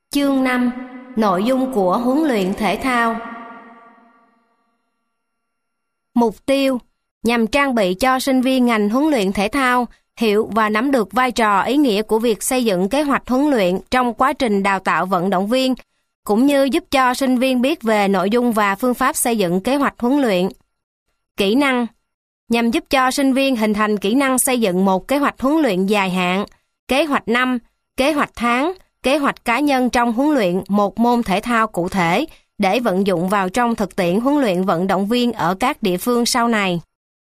Chương 5. Nội dung của huấn luyện thể thao. Mục tiêu nhằm trang bị cho sinh viên ngành huấn luyện thể thao hiểu và nắm được vai trò ý nghĩa của việc xây dựng kế hoạch huấn luyện trong quá trình đào tạo vận động viên, cũng như giúp cho sinh viên biết về nội dung và phương pháp xây dựng kế hoạch huấn luyện. Kỹ năng nhằm giúp cho sinh viên hình thành kỹ năng xây dựng một kế hoạch huấn luyện dài hạn, kế hoạch năm, kế hoạch tháng, kế hoạch cá nhân trong huấn luyện một môn thể thao cụ thể để vận dụng vào trong thực tiễn huấn luyện vận động viên ở các địa phương sau này.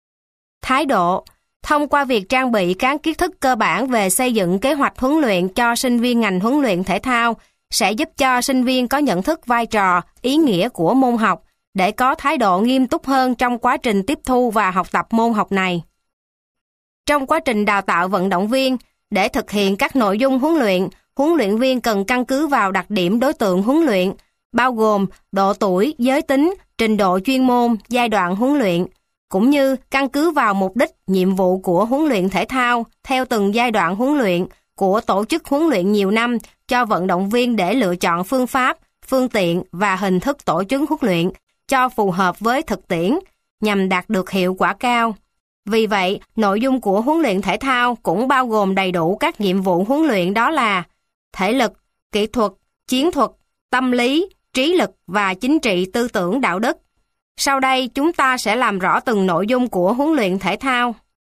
Thái độ thông qua việc trang bị các kiến thức cơ bản về xây dựng kế hoạch huấn luyện cho sinh viên ngành huấn luyện thể thao sẽ giúp cho sinh viên có nhận thức vai trò, ý nghĩa của môn học để có thái độ nghiêm túc hơn trong quá trình tiếp thu và học tập môn học này. Trong quá trình đào tạo vận động viên, để thực hiện các nội dung huấn luyện viên cần căn cứ vào đặc điểm đối tượng huấn luyện, bao gồm độ tuổi, giới tính, trình độ chuyên môn, giai đoạn huấn luyện, cũng như căn cứ vào mục đích, nhiệm vụ của huấn luyện thể thao theo từng giai đoạn huấn luyện của tổ chức huấn luyện nhiều năm cho vận động viên để lựa chọn phương pháp, phương tiện và hình thức tổ chức huấn luyện cho phù hợp với thực tiễn, nhằm đạt được hiệu quả cao. Vì vậy, nội dung của huấn luyện thể thao cũng bao gồm đầy đủ các nhiệm vụ huấn luyện, đó là thể lực, kỹ thuật, chiến thuật, tâm lý, trí lực và chính trị tư tưởng đạo đức. Sau đây chúng ta sẽ làm rõ từng nội dung của huấn luyện thể thao.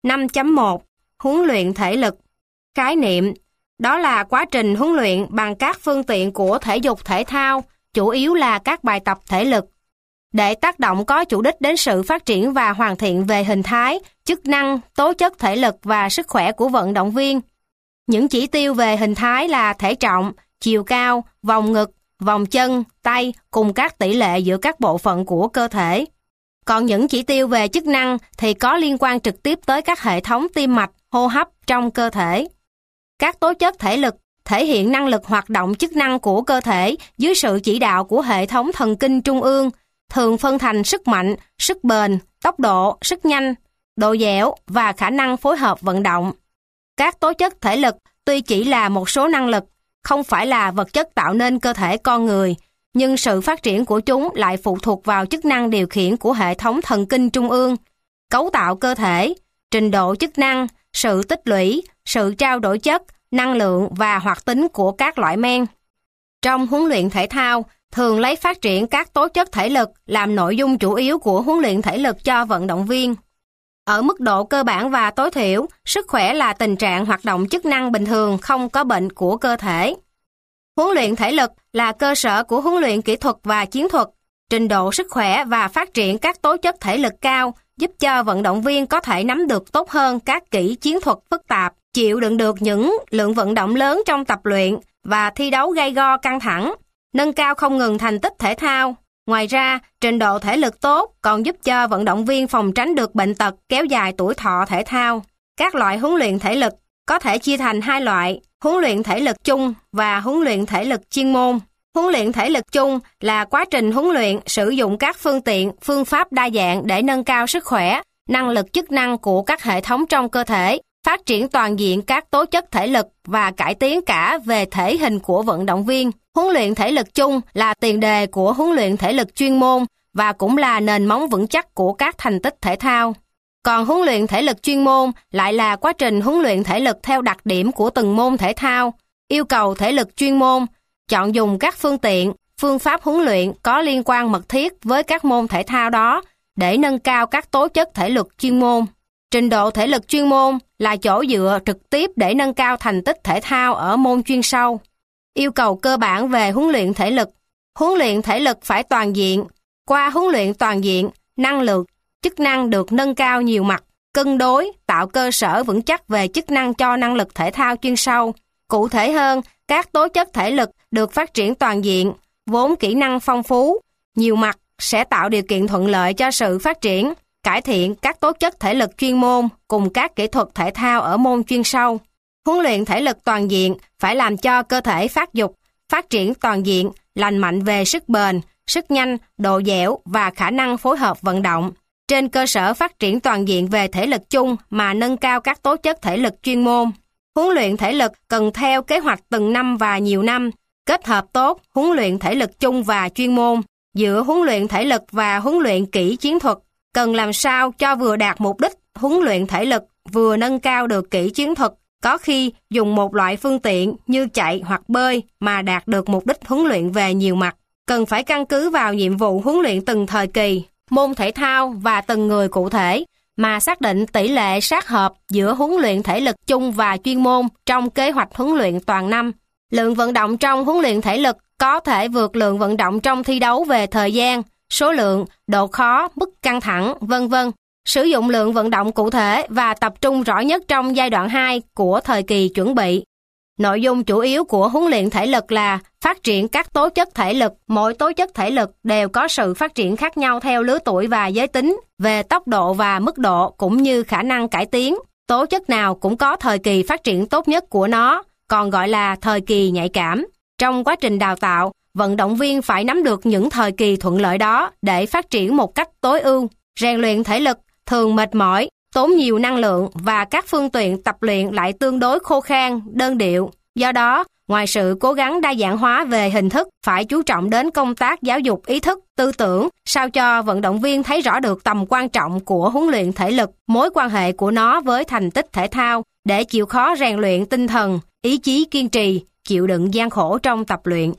5.1 Huấn luyện thể lực. Khái niệm đó là quá trình huấn luyện bằng các phương tiện của thể dục thể thao, chủ yếu là các bài tập thể lực, để tác động có chủ đích đến sự phát triển và hoàn thiện về hình thái, chức năng, tố chất thể lực và sức khỏe của vận động viên. Những chỉ tiêu về hình thái là thể trọng, chiều cao, vòng ngực, vòng chân, tay cùng các tỷ lệ giữa các bộ phận của cơ thể. Còn những chỉ tiêu về chức năng thì có liên quan trực tiếp tới các hệ thống tim mạch, hô hấp trong cơ thể. Các tố chất thể lực thể hiện năng lực hoạt động chức năng của cơ thể dưới sự chỉ đạo của hệ thống thần kinh trung ương, thường phân thành sức mạnh, sức bền, tốc độ, sức nhanh, độ dẻo và khả năng phối hợp vận động. Các tố chất thể lực tuy chỉ là một số năng lực, không phải là vật chất tạo nên cơ thể con người, nhưng sự phát triển của chúng lại phụ thuộc vào chức năng điều khiển của hệ thống thần kinh trung ương, cấu tạo cơ thể, trình độ chức năng, sự tích lũy, sự trao đổi chất, năng lượng và hoạt tính của các loại men. Trong huấn luyện thể thao, thường lấy phát triển các tố chất thể lực làm nội dung chủ yếu của huấn luyện thể lực cho vận động viên. Ở mức độ cơ bản và tối thiểu, sức khỏe là tình trạng hoạt động chức năng bình thường không có bệnh của cơ thể. Huấn luyện thể lực là cơ sở của huấn luyện kỹ thuật và chiến thuật. Trình độ sức khỏe và phát triển các tố chất thể lực cao giúp cho vận động viên có thể nắm được tốt hơn các kỹ chiến thuật phức tạp, chịu đựng được những lượng vận động lớn trong tập luyện và thi đấu gay go căng thẳng, nâng cao không ngừng thành tích thể thao. Ngoài ra, trình độ thể lực tốt còn giúp cho vận động viên phòng tránh được bệnh tật, kéo dài tuổi thọ thể thao. Các loại huấn luyện thể lực có thể chia thành hai loại: huấn luyện thể lực chung và huấn luyện thể lực chuyên môn. Huấn luyện thể lực chung là quá trình huấn luyện sử dụng các phương tiện, phương pháp đa dạng để nâng cao sức khỏe, năng lực chức năng của các hệ thống trong cơ thể, phát triển toàn diện các tố chất thể lực và cải tiến cả về thể hình của vận động viên. Huấn luyện thể lực chung là tiền đề của huấn luyện thể lực chuyên môn và cũng là nền móng vững chắc của các thành tích thể thao. Còn huấn luyện thể lực chuyên môn lại là quá trình huấn luyện thể lực theo đặc điểm của từng môn thể thao, yêu cầu thể lực chuyên môn, chọn dùng các phương tiện, phương pháp huấn luyện có liên quan mật thiết với các môn thể thao đó để nâng cao các tố chất thể lực chuyên môn. Trình độ thể lực chuyên môn là chỗ dựa trực tiếp để nâng cao thành tích thể thao ở môn chuyên sâu. Yêu cầu cơ bản về huấn luyện thể lực. Huấn luyện thể lực phải toàn diện. Qua huấn luyện toàn diện, năng lực, chức năng được nâng cao nhiều mặt, cân đối, tạo cơ sở vững chắc về chức năng cho năng lực thể thao chuyên sâu. Cụ thể hơn, các tố chất thể lực được phát triển toàn diện, vốn kỹ năng phong phú, nhiều mặt sẽ tạo điều kiện thuận lợi cho sự phát triển, cải thiện các tố chất thể lực chuyên môn cùng các kỹ thuật thể thao ở môn chuyên sâu. Huấn luyện thể lực toàn diện phải làm cho cơ thể phát dục, phát triển toàn diện, lành mạnh về sức bền, sức nhanh, độ dẻo và khả năng phối hợp vận động. Trên cơ sở phát triển toàn diện về thể lực chung mà nâng cao các tố chất thể lực chuyên môn. Huấn luyện thể lực cần theo kế hoạch từng năm và nhiều năm, kết hợp tốt huấn luyện thể lực chung và chuyên môn. Giữa huấn luyện thể lực và huấn luyện kỹ chiến thuật, cần làm sao cho vừa đạt mục đích huấn luyện thể lực, vừa nâng cao được kỹ chiến thuật. Có khi dùng một loại phương tiện như chạy hoặc bơi mà đạt được mục đích huấn luyện về nhiều mặt. Cần phải căn cứ vào nhiệm vụ huấn luyện từng thời kỳ, môn thể thao và từng người cụ thể, mà xác định tỷ lệ sát hợp giữa huấn luyện thể lực chung và chuyên môn trong kế hoạch huấn luyện toàn năm. Lượng vận động trong huấn luyện thể lực có thể vượt lượng vận động trong thi đấu về thời gian, số lượng, độ khó, mức căng thẳng, v.v. Sử dụng lượng vận động cụ thể và tập trung rõ nhất trong giai đoạn 2 của thời kỳ chuẩn bị. Nội dung chủ yếu của huấn luyện thể lực là phát triển các tố chất thể lực. Mỗi tố chất thể lực đều có sự phát triển khác nhau theo lứa tuổi và giới tính, về tốc độ và mức độ cũng như khả năng cải tiến. Tố chất nào cũng có thời kỳ phát triển tốt nhất của nó, còn gọi là thời kỳ nhạy cảm. Trong quá trình đào tạo, vận động viên phải nắm được những thời kỳ thuận lợi đó để phát triển một cách tối ưu. Rèn luyện thể lực thường mệt mỏi, tốn nhiều năng lượng và các phương tiện tập luyện lại tương đối khô khan, đơn điệu. Do đó, ngoài sự cố gắng đa dạng hóa về hình thức, phải chú trọng đến công tác giáo dục ý thức, tư tưởng, sao cho vận động viên thấy rõ được tầm quan trọng của huấn luyện thể lực, mối quan hệ của nó với thành tích thể thao, để chịu khó rèn luyện tinh thần, ý chí kiên trì, chịu đựng gian khổ trong tập luyện.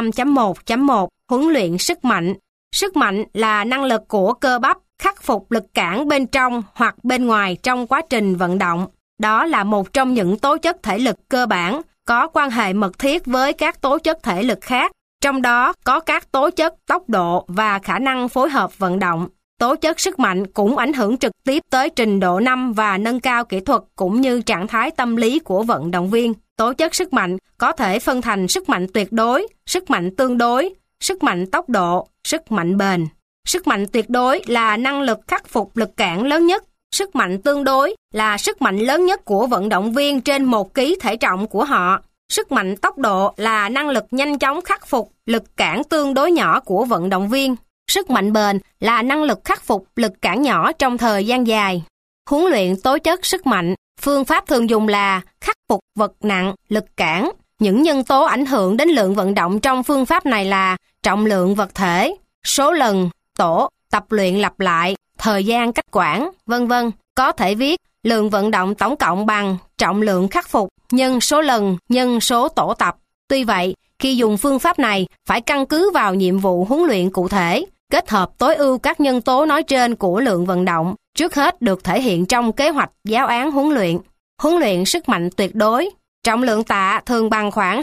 5.1.1 Huấn luyện sức mạnh. Sức mạnh là năng lực của cơ bắp, khắc phục lực cản bên trong hoặc bên ngoài trong quá trình vận động. Đó là một trong những tố chất thể lực cơ bản, có quan hệ mật thiết với các tố chất thể lực khác, trong đó có các tố chất tốc độ và khả năng phối hợp vận động. Tố chất sức mạnh cũng ảnh hưởng trực tiếp tới trình độ năm và nâng cao kỹ thuật cũng như trạng thái tâm lý của vận động viên. Tố chất sức mạnh có thể phân thành sức mạnh tuyệt đối, sức mạnh tương đối, sức mạnh tốc độ, sức mạnh bền. Sức mạnh tuyệt đối là năng lực khắc phục lực cản lớn nhất. Sức mạnh tương đối là sức mạnh lớn nhất của vận động viên trên 1 kg thể trọng của họ. Sức mạnh tốc độ là năng lực nhanh chóng khắc phục lực cản tương đối nhỏ của vận động viên. Sức mạnh bền là năng lực khắc phục lực cản nhỏ trong thời gian dài. Huấn luyện tố chất sức mạnh, phương pháp thường dùng là khắc phục vật nặng, lực cản. Những nhân tố ảnh hưởng đến lượng vận động trong phương pháp này là trọng lượng vật thể, số lần, tổ, tập luyện lặp lại, thời gian cách quản, v.v. Có thể viết lượng vận động tổng cộng bằng trọng lượng khắc phục nhân số lần nhân số tổ tập. Tuy vậy, khi dùng phương pháp này phải căn cứ vào nhiệm vụ huấn luyện cụ thể, kết hợp tối ưu các nhân tố nói trên của lượng vận động, trước hết được thể hiện trong kế hoạch giáo án huấn luyện. Huấn luyện sức mạnh tuyệt đối. Trọng lượng tạ thường bằng khoảng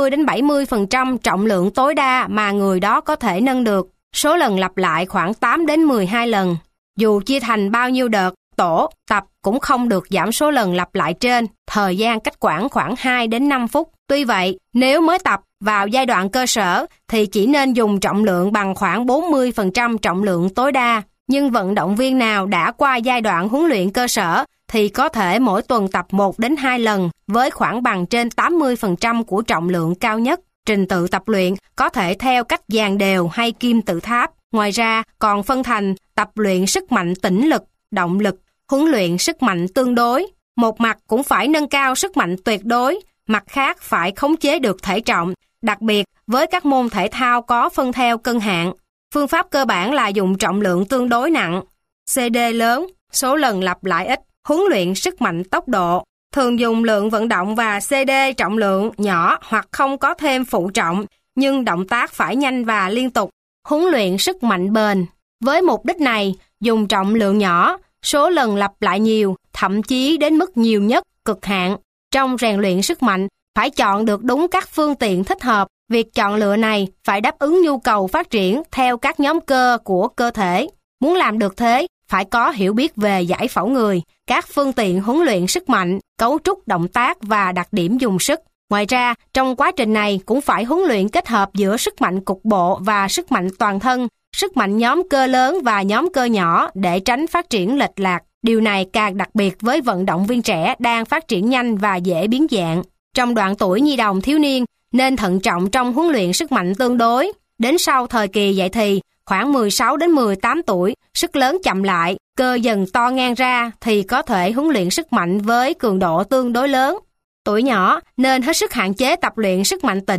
60-70% trọng lượng tối đa mà người đó có thể nâng được. Số lần lặp lại khoảng 8-12 lần. Dù chia thành bao nhiêu đợt, tổ, tập cũng không được giảm số lần lặp lại trên, thời gian cách quản khoảng 2-5 phút. Tuy vậy, nếu mới tập vào giai đoạn cơ sở thì chỉ nên dùng trọng lượng bằng khoảng 40% trọng lượng tối đa. Nhưng vận động viên nào đã qua giai đoạn huấn luyện cơ sở thì có thể mỗi tuần tập 1-2 lần với khoảng bằng trên 80% của trọng lượng cao nhất. Trình tự tập luyện có thể theo cách dàn đều hay kim tự tháp. Ngoài ra còn phân thành tập luyện sức mạnh tĩnh lực, động lực, huấn luyện sức mạnh tương đối. Một mặt cũng phải nâng cao sức mạnh tuyệt đối, mặt khác phải khống chế được thể trọng, đặc biệt với các môn thể thao có phân theo cân hạng. Phương pháp cơ bản là dùng trọng lượng tương đối nặng, CD lớn, số lần lặp lại ít. Huấn luyện sức mạnh tốc độ, thường dùng lượng vận động và CD trọng lượng nhỏ hoặc không có thêm phụ trọng, nhưng động tác phải nhanh và liên tục. Huấn luyện sức mạnh bền. Với mục đích này, dùng trọng lượng nhỏ, số lần lặp lại nhiều, thậm chí đến mức nhiều nhất, cực hạn. Trong rèn luyện sức mạnh, phải chọn được đúng các phương tiện thích hợp. Việc chọn lựa này phải đáp ứng nhu cầu phát triển theo các nhóm cơ của cơ thể. Muốn làm được thế, phải có hiểu biết về giải phẫu người, các phương tiện huấn luyện sức mạnh, cấu trúc động tác và đặc điểm dùng sức. Ngoài ra, trong quá trình này cũng phải huấn luyện kết hợp giữa sức mạnh cục bộ và sức mạnh toàn thân, sức mạnh nhóm cơ lớn và nhóm cơ nhỏ để tránh phát triển lệch lạc. Điều này càng đặc biệt với vận động viên trẻ đang phát triển nhanh và dễ biến dạng. Trong đoạn tuổi nhi đồng thiếu niên, nên thận trọng trong huấn luyện sức mạnh tương đối. Đến sau thời kỳ dậy thì, khoảng 16-18 tuổi, sức lớn chậm lại, cơ dần to ngang ra thì có thể huấn luyện sức mạnh với cường độ tương đối lớn. Tuổi nhỏ nên hết sức hạn chế tập luyện sức mạnh tĩnh.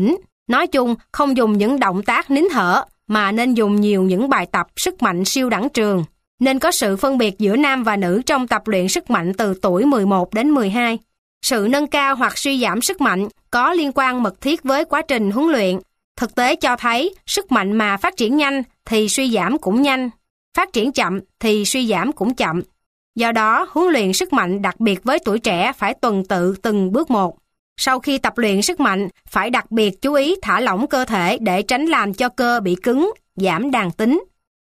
Nói chung, không dùng những động tác nín thở, mà nên dùng nhiều những bài tập sức mạnh siêu đẳng trường. Nên có sự phân biệt giữa nam và nữ trong tập luyện sức mạnh từ tuổi 11 đến 12. Sự nâng cao hoặc suy giảm sức mạnh có liên quan mật thiết với quá trình huấn luyện. Thực tế cho thấy, sức mạnh mà phát triển nhanh thì suy giảm cũng nhanh, phát triển chậm thì suy giảm cũng chậm. Do đó, huấn luyện sức mạnh đặc biệt với tuổi trẻ phải tuần tự từng bước một. Sau khi tập luyện sức mạnh, phải đặc biệt chú ý thả lỏng cơ thể để tránh làm cho cơ bị cứng, giảm đàn tính.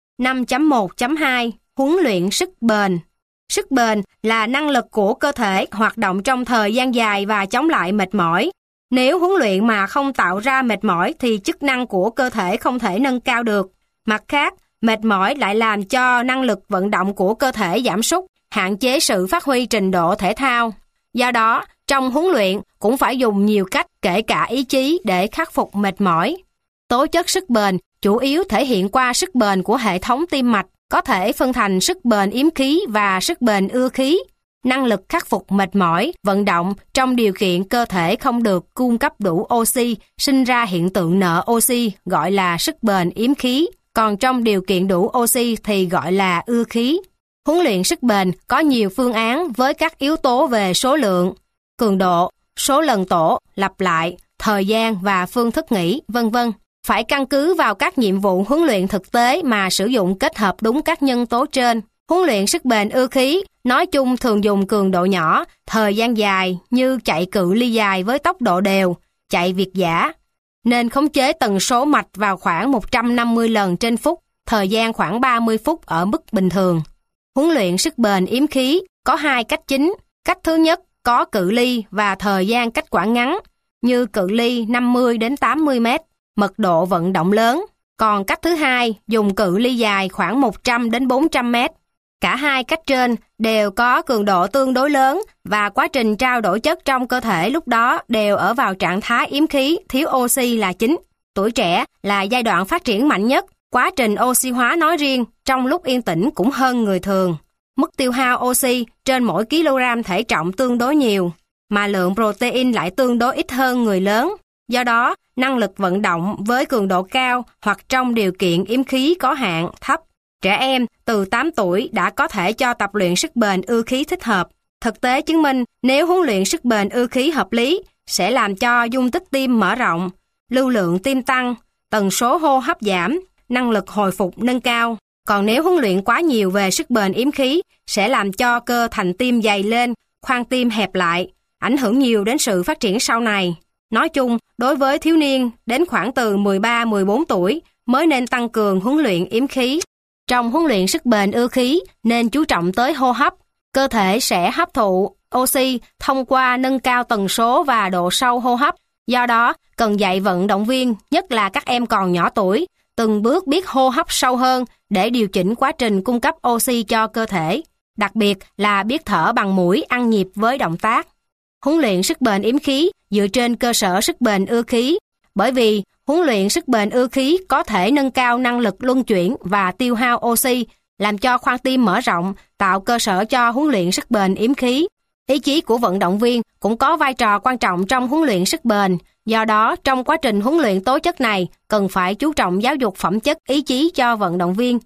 5.1.2 Huấn luyện sức bền. Sức bền là năng lực của cơ thể hoạt động trong thời gian dài và chống lại mệt mỏi. Nếu huấn luyện mà không tạo ra mệt mỏi thì chức năng của cơ thể không thể nâng cao được. Mặt khác, mệt mỏi lại làm cho năng lực vận động của cơ thể giảm sút, hạn chế sự phát huy trình độ thể thao. Do đó, trong huấn luyện cũng phải dùng nhiều cách kể cả ý chí để khắc phục mệt mỏi. Tố chất sức bền chủ yếu thể hiện qua sức bền của hệ thống tim mạch, có thể phân thành sức bền yếm khí và sức bền ưa khí. Năng lực khắc phục mệt mỏi, vận động trong điều kiện cơ thể không được cung cấp đủ oxy, sinh ra hiện tượng nợ oxy gọi là sức bền yếm khí, còn trong điều kiện đủ oxy thì gọi là ưa khí. Huấn luyện sức bền có nhiều phương án với các yếu tố về số lượng, cường độ, số lần tổ, lặp lại, thời gian và phương thức nghỉ, v.v. Phải căn cứ vào các nhiệm vụ huấn luyện thực tế mà sử dụng kết hợp đúng các nhân tố trên. Huấn luyện sức bền ưa khí, nói chung thường dùng cường độ nhỏ, thời gian dài như chạy cự ly dài với tốc độ đều, chạy việt dã. Nên khống chế tần số mạch vào khoảng 150 lần trên phút, thời gian khoảng 30 phút ở mức bình thường. Huấn luyện sức bền yếm khí có hai cách chính. Cách thứ nhất có cự ly và thời gian cách quản ngắn, như cự ly 50 đến 80 mét, mật độ vận động lớn. Còn cách thứ hai dùng cự ly dài khoảng 100 đến 400 mét. Cả hai cách trên đều có cường độ tương đối lớn và quá trình trao đổi chất trong cơ thể lúc đó đều ở vào trạng thái yếm khí, thiếu oxy là chính. Tuổi trẻ là giai đoạn phát triển mạnh nhất, quá trình oxy hóa nói riêng trong lúc yên tĩnh cũng hơn người thường. Mức tiêu hao oxy trên mỗi kg thể trọng tương đối nhiều, mà lượng protein lại tương đối ít hơn người lớn. Do đó, năng lực vận động với cường độ cao hoặc trong điều kiện yếm khí có hạn, thấp. Trẻ em từ 8 tuổi đã có thể cho tập luyện sức bền ưa khí thích hợp. Thực tế chứng minh nếu huấn luyện sức bền ưa khí hợp lý sẽ làm cho dung tích tim mở rộng, lưu lượng tim tăng, tần số hô hấp giảm, năng lực hồi phục nâng cao. Còn nếu huấn luyện quá nhiều về sức bền yếm khí sẽ làm cho cơ thành tim dày lên, khoang tim hẹp lại, ảnh hưởng nhiều đến sự phát triển sau này. Nói chung, đối với thiếu niên đến khoảng từ 13-14 tuổi mới nên tăng cường huấn luyện yếm khí. Trong huấn luyện sức bền ưa khí nên chú trọng tới hô hấp. Cơ thể sẽ hấp thụ oxy thông qua nâng cao tần số và độ sâu hô hấp. Do đó, cần dạy vận động viên, nhất là các em còn nhỏ tuổi, từng bước biết hô hấp sâu hơn để điều chỉnh quá trình cung cấp oxy cho cơ thể. Đặc biệt là biết thở bằng mũi ăn nhịp với động tác. Huấn luyện sức bền yếm khí dựa trên cơ sở sức bền ưa khí. Bởi vì huấn luyện sức bền ưa khí có thể nâng cao năng lực luân chuyển và tiêu hao oxy, làm cho khoang tim mở rộng, tạo cơ sở cho huấn luyện sức bền yếm khí. Ý chí của vận động viên cũng có vai trò quan trọng trong huấn luyện sức bền. Do đó, trong quá trình huấn luyện tố chất này, cần phải chú trọng giáo dục phẩm chất ý chí cho vận động viên.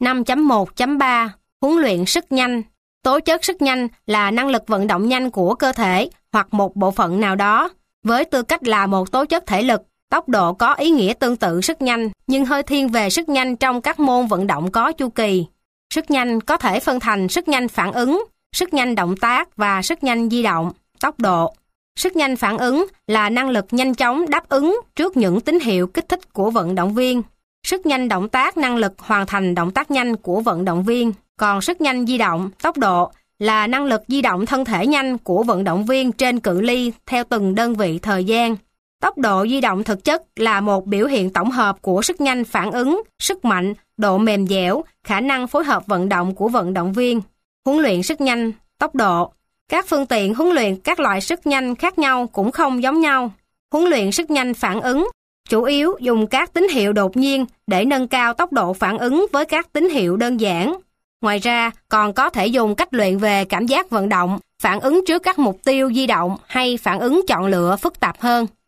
5.1.3 Huấn luyện sức nhanh. Tố chất sức nhanh là năng lực vận động nhanh của cơ thể hoặc một bộ phận nào đó. Với tư cách là một tố chất thể lực, tốc độ có ý nghĩa tương tự sức nhanh, nhưng hơi thiên về sức nhanh trong các môn vận động có chu kỳ. Sức nhanh có thể phân thành sức nhanh phản ứng, sức nhanh động tác và sức nhanh di động, tốc độ. Sức nhanh phản ứng là năng lực nhanh chóng đáp ứng trước những tín hiệu kích thích của vận động viên. Sức nhanh động tác năng lực hoàn thành động tác nhanh của vận động viên. Còn sức nhanh di động, tốc độ là năng lực di động thân thể nhanh của vận động viên trên cự ly theo từng đơn vị thời gian. Tốc độ di động thực chất là một biểu hiện tổng hợp của sức nhanh phản ứng, sức mạnh, độ mềm dẻo, khả năng phối hợp vận động của vận động viên. Huấn luyện sức nhanh, tốc độ. Các phương tiện huấn luyện các loại sức nhanh khác nhau cũng không giống nhau. Huấn luyện sức nhanh phản ứng chủ yếu dùng các tín hiệu đột nhiên để nâng cao tốc độ phản ứng với các tín hiệu đơn giản. Ngoài ra, còn có thể dùng cách luyện về cảm giác vận động, phản ứng trước các mục tiêu di động hay phản ứng chọn lựa phức tạp hơn.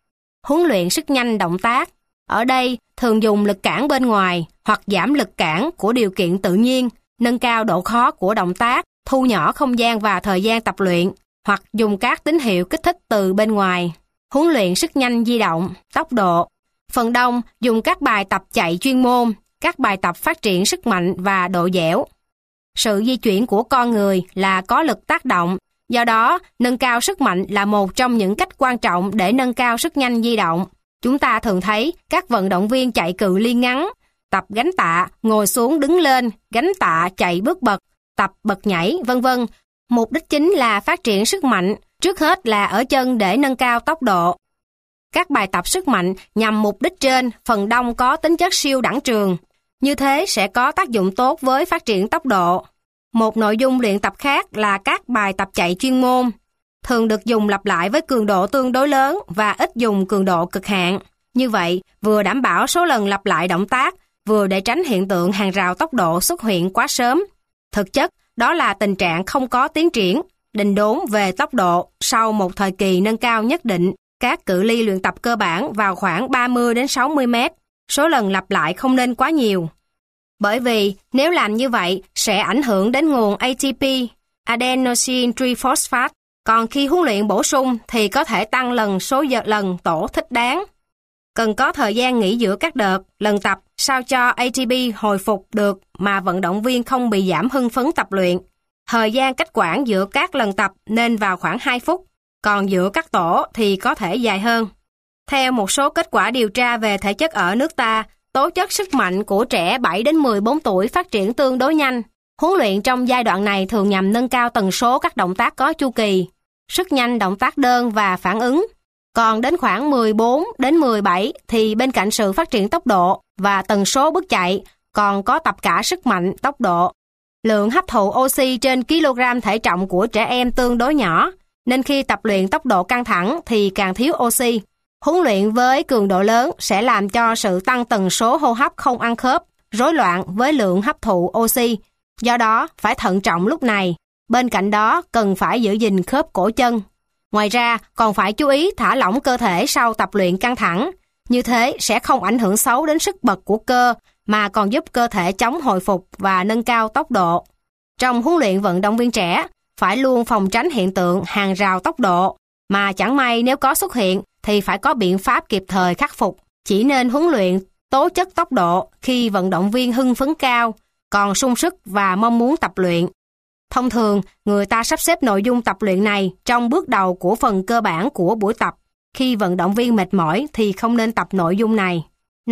Huấn luyện sức nhanh động tác. Ở đây thường dùng lực cản bên ngoài hoặc giảm lực cản của điều kiện tự nhiên, nâng cao độ khó của động tác, thu nhỏ không gian và thời gian tập luyện, hoặc dùng các tín hiệu kích thích từ bên ngoài. Huấn luyện sức nhanh di động, tốc độ. Phần đông dùng các bài tập chạy chuyên môn, các bài tập phát triển sức mạnh và độ dẻo. Sự di chuyển của con người là có lực tác động, do đó nâng cao sức mạnh là một trong những cách quan trọng để nâng cao sức nhanh di động. Chúng ta thường thấy các vận động viên chạy cự ly ngắn, tập gánh tạ, ngồi xuống đứng lên, gánh tạ, chạy bước bật, tập bật nhảy, vân vân. Mục đích chính là phát triển sức mạnh, trước hết là ở chân để nâng cao tốc độ. Các bài tập sức mạnh nhằm mục đích trên phần đông có tính chất siêu đẳng trường. Như thế sẽ có tác dụng tốt với phát triển tốc độ. Một nội dung luyện tập khác là các bài tập chạy chuyên môn, thường được dùng lặp lại với cường độ tương đối lớn và ít dùng cường độ cực hạn. Như vậy, vừa đảm bảo số lần lặp lại động tác, vừa để tránh hiện tượng hàng rào tốc độ xuất hiện quá sớm. Thực chất, đó là tình trạng không có tiến triển, đình đốn về tốc độ sau một thời kỳ nâng cao nhất định. Các cự ly luyện tập cơ bản vào khoảng 30 đến 60 mét. Số lần lặp lại không nên quá nhiều. Bởi vì nếu làm như vậy sẽ ảnh hưởng đến nguồn ATP, Adenosine Triphosphate. Còn khi huấn luyện bổ sung thì có thể tăng số lần tổ thích đáng. Cần có thời gian nghỉ giữa các đợt, lần tập sao cho ATP hồi phục được mà vận động viên không bị giảm hưng phấn tập luyện. Thời gian cách quản giữa các lần tập nên vào khoảng 2 phút, còn giữa các tổ thì có thể dài hơn. Theo một số kết quả điều tra về thể chất ở nước ta, tố chất sức mạnh của trẻ 7 đến 14 tuổi phát triển tương đối nhanh. Huấn luyện trong giai đoạn này thường nhằm nâng cao tần số các động tác có chu kỳ, sức nhanh động tác đơn và phản ứng. Còn đến khoảng 14 đến 17 thì bên cạnh sự phát triển tốc độ và tần số bước chạy, còn có tập cả sức mạnh, tốc độ. Lượng hấp thụ oxy trên kg thể trọng của trẻ em tương đối nhỏ, nên khi tập luyện tốc độ căng thẳng thì càng thiếu oxy. Huấn luyện với cường độ lớn sẽ làm cho sự tăng tần số hô hấp không ăn khớp, rối loạn với lượng hấp thụ oxy. Do đó, phải thận trọng lúc này. Bên cạnh đó, cần phải giữ gìn khớp cổ chân. Ngoài ra, còn phải chú ý thả lỏng cơ thể sau tập luyện căng thẳng. Như thế sẽ không ảnh hưởng xấu đến sức bật của cơ, mà còn giúp cơ thể chống hồi phục và nâng cao tốc độ. Trong huấn luyện vận động viên trẻ, phải luôn phòng tránh hiện tượng hàng rào tốc độ, mà chẳng may nếu có xuất hiện thì phải có biện pháp kịp thời khắc phục. Chỉ nên huấn luyện tố chất tốc độ khi vận động viên hưng phấn cao, còn sung sức và mong muốn tập luyện. Thông thường, người ta sắp xếp nội dung tập luyện này trong bước đầu của phần cơ bản của buổi tập. Khi vận động viên mệt mỏi thì không nên tập nội dung này.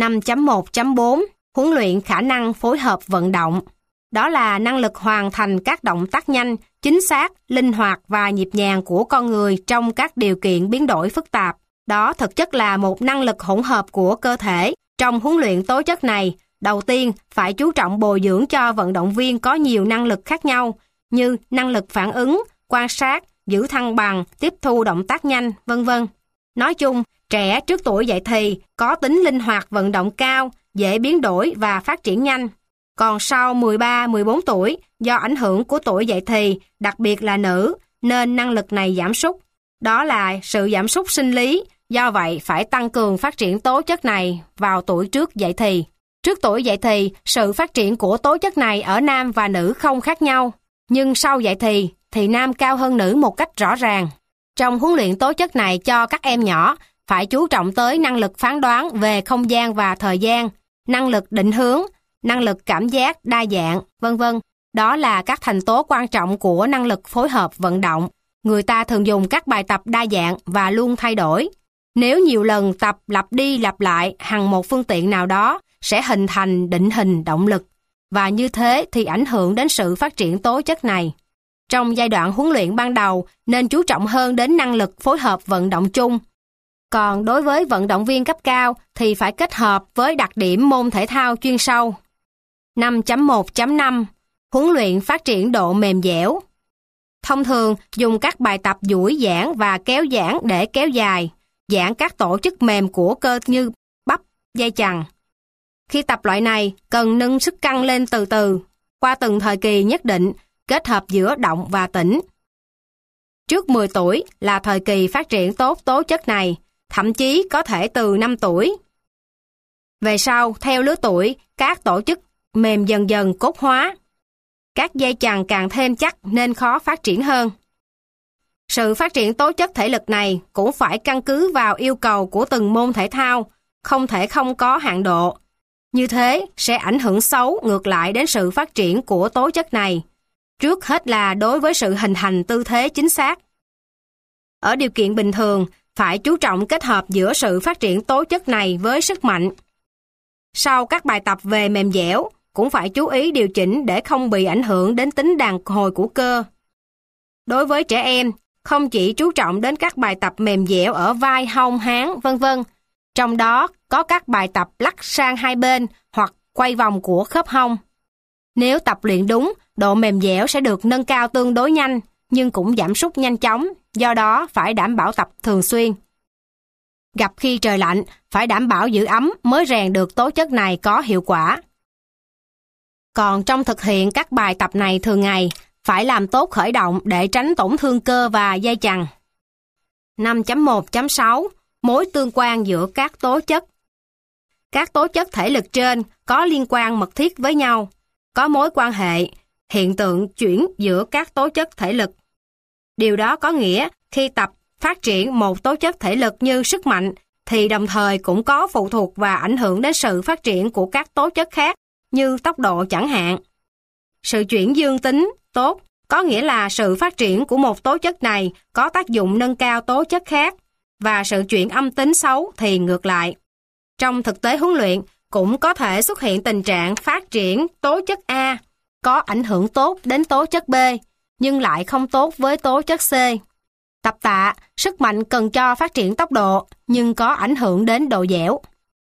5.1.4 Huấn luyện khả năng phối hợp vận động. Đó là năng lực hoàn thành các động tác nhanh, chính xác, linh hoạt và nhịp nhàng của con người trong các điều kiện biến đổi phức tạp. Đó thực chất là một năng lực hỗn hợp của cơ thể. Trong huấn luyện tố chất này, đầu tiên phải chú trọng bồi dưỡng cho vận động viên có nhiều năng lực khác nhau, như năng lực phản ứng, quan sát, giữ thăng bằng, tiếp thu động tác nhanh, vân vân. Nói chung, trẻ trước tuổi dậy thì có tính linh hoạt vận động cao, dễ biến đổi và phát triển nhanh. Còn sau 13-14 tuổi, do ảnh hưởng của tuổi dậy thì, đặc biệt là nữ, nên năng lực này giảm sút. Đó là sự giảm sút sinh lý, do vậy phải tăng cường phát triển tố chất này vào tuổi trước dậy thì. Trước tuổi dậy thì, sự phát triển của tố chất này ở nam và nữ không khác nhau, nhưng sau dậy thì nam cao hơn nữ một cách rõ ràng. Trong huấn luyện tố chất này cho các em nhỏ, phải chú trọng tới năng lực phán đoán về không gian và thời gian, năng lực định hướng, năng lực cảm giác đa dạng, vân vân. Đó là các thành tố quan trọng của năng lực phối hợp vận động. Người ta thường dùng các bài tập đa dạng và luôn thay đổi. Nếu nhiều lần tập lặp đi lặp lại hằng một phương tiện nào đó sẽ hình thành định hình động lực, và như thế thì ảnh hưởng đến sự phát triển tố chất này. Trong giai đoạn huấn luyện ban đầu nên chú trọng hơn đến năng lực phối hợp vận động chung. Còn đối với vận động viên cấp cao thì phải kết hợp với đặc điểm môn thể thao chuyên sâu. 5.1.5 Huấn luyện phát triển độ mềm dẻo. Thông thường dùng các bài tập duỗi giãn và kéo giãn để kéo dài, giãn các tổ chức mềm của cơ như bắp, dây chằng. Khi tập loại này, cần nâng sức căng lên từ từ, qua từng thời kỳ nhất định, kết hợp giữa động và tĩnh. Trước 10 tuổi là thời kỳ phát triển tốt tố chất này, thậm chí có thể từ 5 tuổi. Về sau, theo lứa tuổi, các tổ chức mềm dần dần cốt hóa. Các dây chằng càng thêm chắc nên khó phát triển hơn. Sự phát triển tố chất thể lực này cũng phải căn cứ vào yêu cầu của từng môn thể thao, không thể không có hạn độ. Như thế sẽ ảnh hưởng xấu ngược lại đến sự phát triển của tố chất này. Trước hết là đối với sự hình thành tư thế chính xác. Ở điều kiện bình thường, phải chú trọng kết hợp giữa sự phát triển tố chất này với sức mạnh. Sau các bài tập về mềm dẻo, cũng phải chú ý điều chỉnh để không bị ảnh hưởng đến tính đàn hồi của cơ. Đối với trẻ em, không chỉ chú trọng đến các bài tập mềm dẻo ở vai, hông, háng, v.v. Trong đó có các bài tập lắc sang hai bên hoặc quay vòng của khớp hông. Nếu tập luyện đúng, độ mềm dẻo sẽ được nâng cao tương đối nhanh, nhưng cũng giảm sút nhanh chóng, do đó phải đảm bảo tập thường xuyên. Gặp khi trời lạnh, phải đảm bảo giữ ấm mới rèn được tố chất này có hiệu quả. Còn trong thực hiện các bài tập này thường ngày, phải làm tốt khởi động để tránh tổn thương cơ và dây chằng. 5.1.6 Mối tương quan giữa các tố chất. Các tố chất thể lực trên có liên quan mật thiết với nhau, có mối quan hệ, hiện tượng chuyển giữa các tố chất thể lực. Điều đó có nghĩa khi tập phát triển một tố chất thể lực như sức mạnh thì đồng thời cũng có phụ thuộc và ảnh hưởng đến sự phát triển của các tố chất khác như tốc độ chẳng hạn. Sự chuyển dương tính tốt có nghĩa là sự phát triển của một tố chất này có tác dụng nâng cao tố chất khác, và sự chuyển âm tính xấu thì ngược lại. Trong thực tế huấn luyện cũng có thể xuất hiện tình trạng phát triển tố chất A có ảnh hưởng tốt đến tố chất B, nhưng lại không tốt với tố chất C. Tập tạ, sức mạnh cần cho phát triển tốc độ, nhưng có ảnh hưởng đến độ dẻo.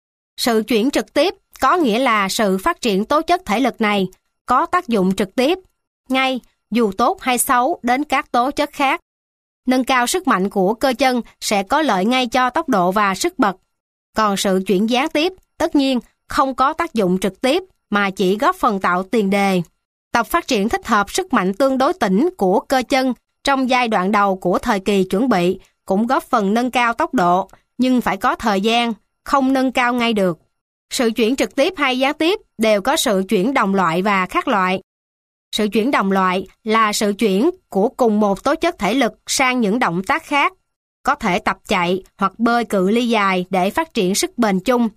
Sự chuyển trực tiếp có nghĩa là sự phát triển tố chất thể lực này có tác dụng trực tiếp, ngay, dù tốt hay xấu đến các tố chất khác. Nâng cao sức mạnh của cơ chân sẽ có lợi ngay cho tốc độ và sức bật. Còn sự chuyển gián tiếp, tất nhiên, không có tác dụng trực tiếp mà chỉ góp phần tạo tiền đề. Tập phát triển thích hợp sức mạnh tương đối tĩnh của cơ chân trong giai đoạn đầu của thời kỳ chuẩn bị cũng góp phần nâng cao tốc độ, nhưng phải có thời gian, không nâng cao ngay được. Sự chuyển trực tiếp hay gián tiếp đều có sự chuyển đồng loại và khác loại. Sự chuyển đồng loại là sự chuyển của cùng một tố chất thể lực sang những động tác khác, có thể tập chạy hoặc bơi cự ly dài để phát triển sức bền chung.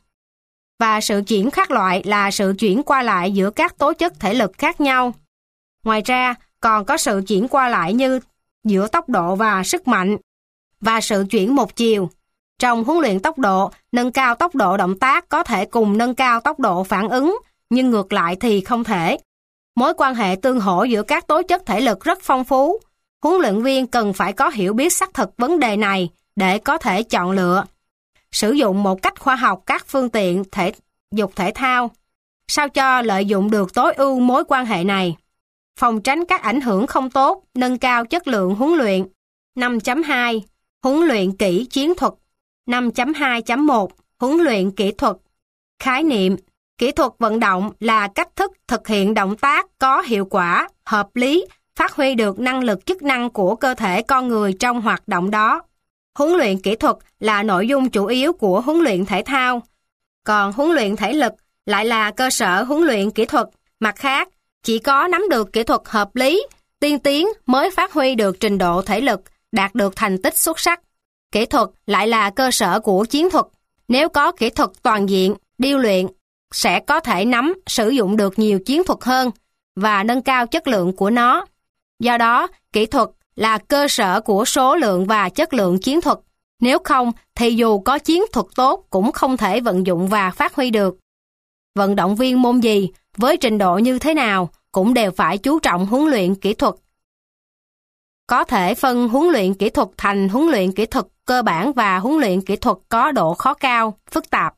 Và sự chuyển khác loại là sự chuyển qua lại giữa các tố chất thể lực khác nhau. Ngoài ra, còn có sự chuyển qua lại như giữa tốc độ và sức mạnh, và sự chuyển một chiều. Trong huấn luyện tốc độ, nâng cao tốc độ động tác có thể cùng nâng cao tốc độ phản ứng, nhưng ngược lại thì không thể. Mối quan hệ tương hỗ giữa các tố chất thể lực rất phong phú. Huấn luyện viên cần phải có hiểu biết xác thực vấn đề này để có thể chọn lựa. Sử dụng một cách khoa học các phương tiện thể dục thể thao, sao cho lợi dụng được tối ưu mối quan hệ này. Phòng tránh các ảnh hưởng không tốt, nâng cao chất lượng huấn luyện. 5.2 Huấn luyện kỹ chiến thuật. 5.2.1 Huấn luyện kỹ thuật. Khái niệm: kỹ thuật vận động là cách thức thực hiện động tác có hiệu quả, hợp lý, phát huy được năng lực chức năng của cơ thể con người trong hoạt động đó. Huấn luyện kỹ thuật là nội dung chủ yếu của huấn luyện thể thao, còn huấn luyện thể lực lại là cơ sở huấn luyện kỹ thuật. Mặt khác, chỉ có nắm được kỹ thuật hợp lý, tiên tiến mới phát huy được trình độ thể lực, đạt được thành tích xuất sắc. Kỹ thuật lại là cơ sở của chiến thuật. Nếu có kỹ thuật toàn diện, điêu luyện, sẽ có thể nắm, sử dụng được nhiều chiến thuật hơn và nâng cao chất lượng của nó. Do đó, kỹ thuật là cơ sở của số lượng và chất lượng chiến thuật. Nếu không, thì dù có chiến thuật tốt cũng không thể vận dụng và phát huy được. Vận động viên môn gì, với trình độ như thế nào, cũng đều phải chú trọng huấn luyện kỹ thuật. Có thể phân huấn luyện kỹ thuật thành huấn luyện kỹ thuật cơ bản và huấn luyện kỹ thuật có độ khó cao, phức tạp.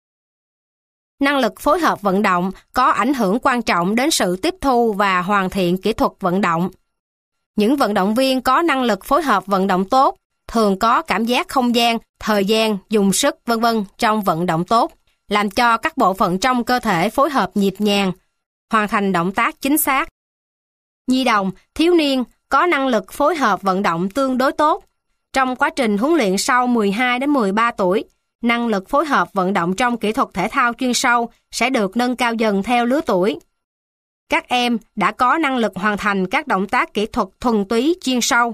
Năng lực phối hợp vận động có ảnh hưởng quan trọng đến sự tiếp thu và hoàn thiện kỹ thuật vận động. Những vận động viên có năng lực phối hợp vận động tốt thường có cảm giác không gian, thời gian, dùng sức v.v. trong vận động tốt, làm cho các bộ phận trong cơ thể phối hợp nhịp nhàng, hoàn thành động tác chính xác. Nhi đồng, thiếu niên có năng lực phối hợp vận động tương đối tốt. Trong quá trình huấn luyện sau 12 đến 13 tuổi, năng lực phối hợp vận động trong kỹ thuật thể thao chuyên sâu sẽ được nâng cao dần theo lứa tuổi. Các em đã có năng lực hoàn thành các động tác kỹ thuật thuần túy chuyên sâu.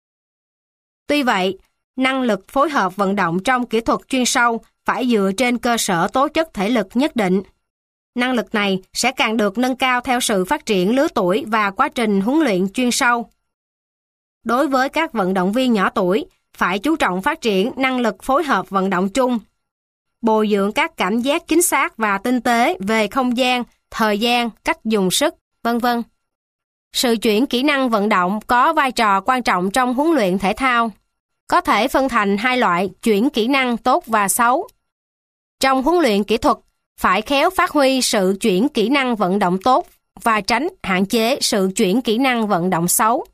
Tuy vậy, năng lực phối hợp vận động trong kỹ thuật chuyên sâu phải dựa trên cơ sở tố chất thể lực nhất định. Năng lực này sẽ càng được nâng cao theo sự phát triển lứa tuổi và quá trình huấn luyện chuyên sâu. Đối với các vận động viên nhỏ tuổi, phải chú trọng phát triển năng lực phối hợp vận động chung, bồi dưỡng các cảm giác chính xác và tinh tế về không gian, thời gian, cách dùng sức, vân vân. Sự chuyển kỹ năng vận động có vai trò quan trọng trong huấn luyện thể thao. Có thể phân thành hai loại chuyển kỹ năng tốt và xấu. Trong huấn luyện kỹ thuật, phải khéo phát huy sự chuyển kỹ năng vận động tốt và tránh hạn chế sự chuyển kỹ năng vận động xấu.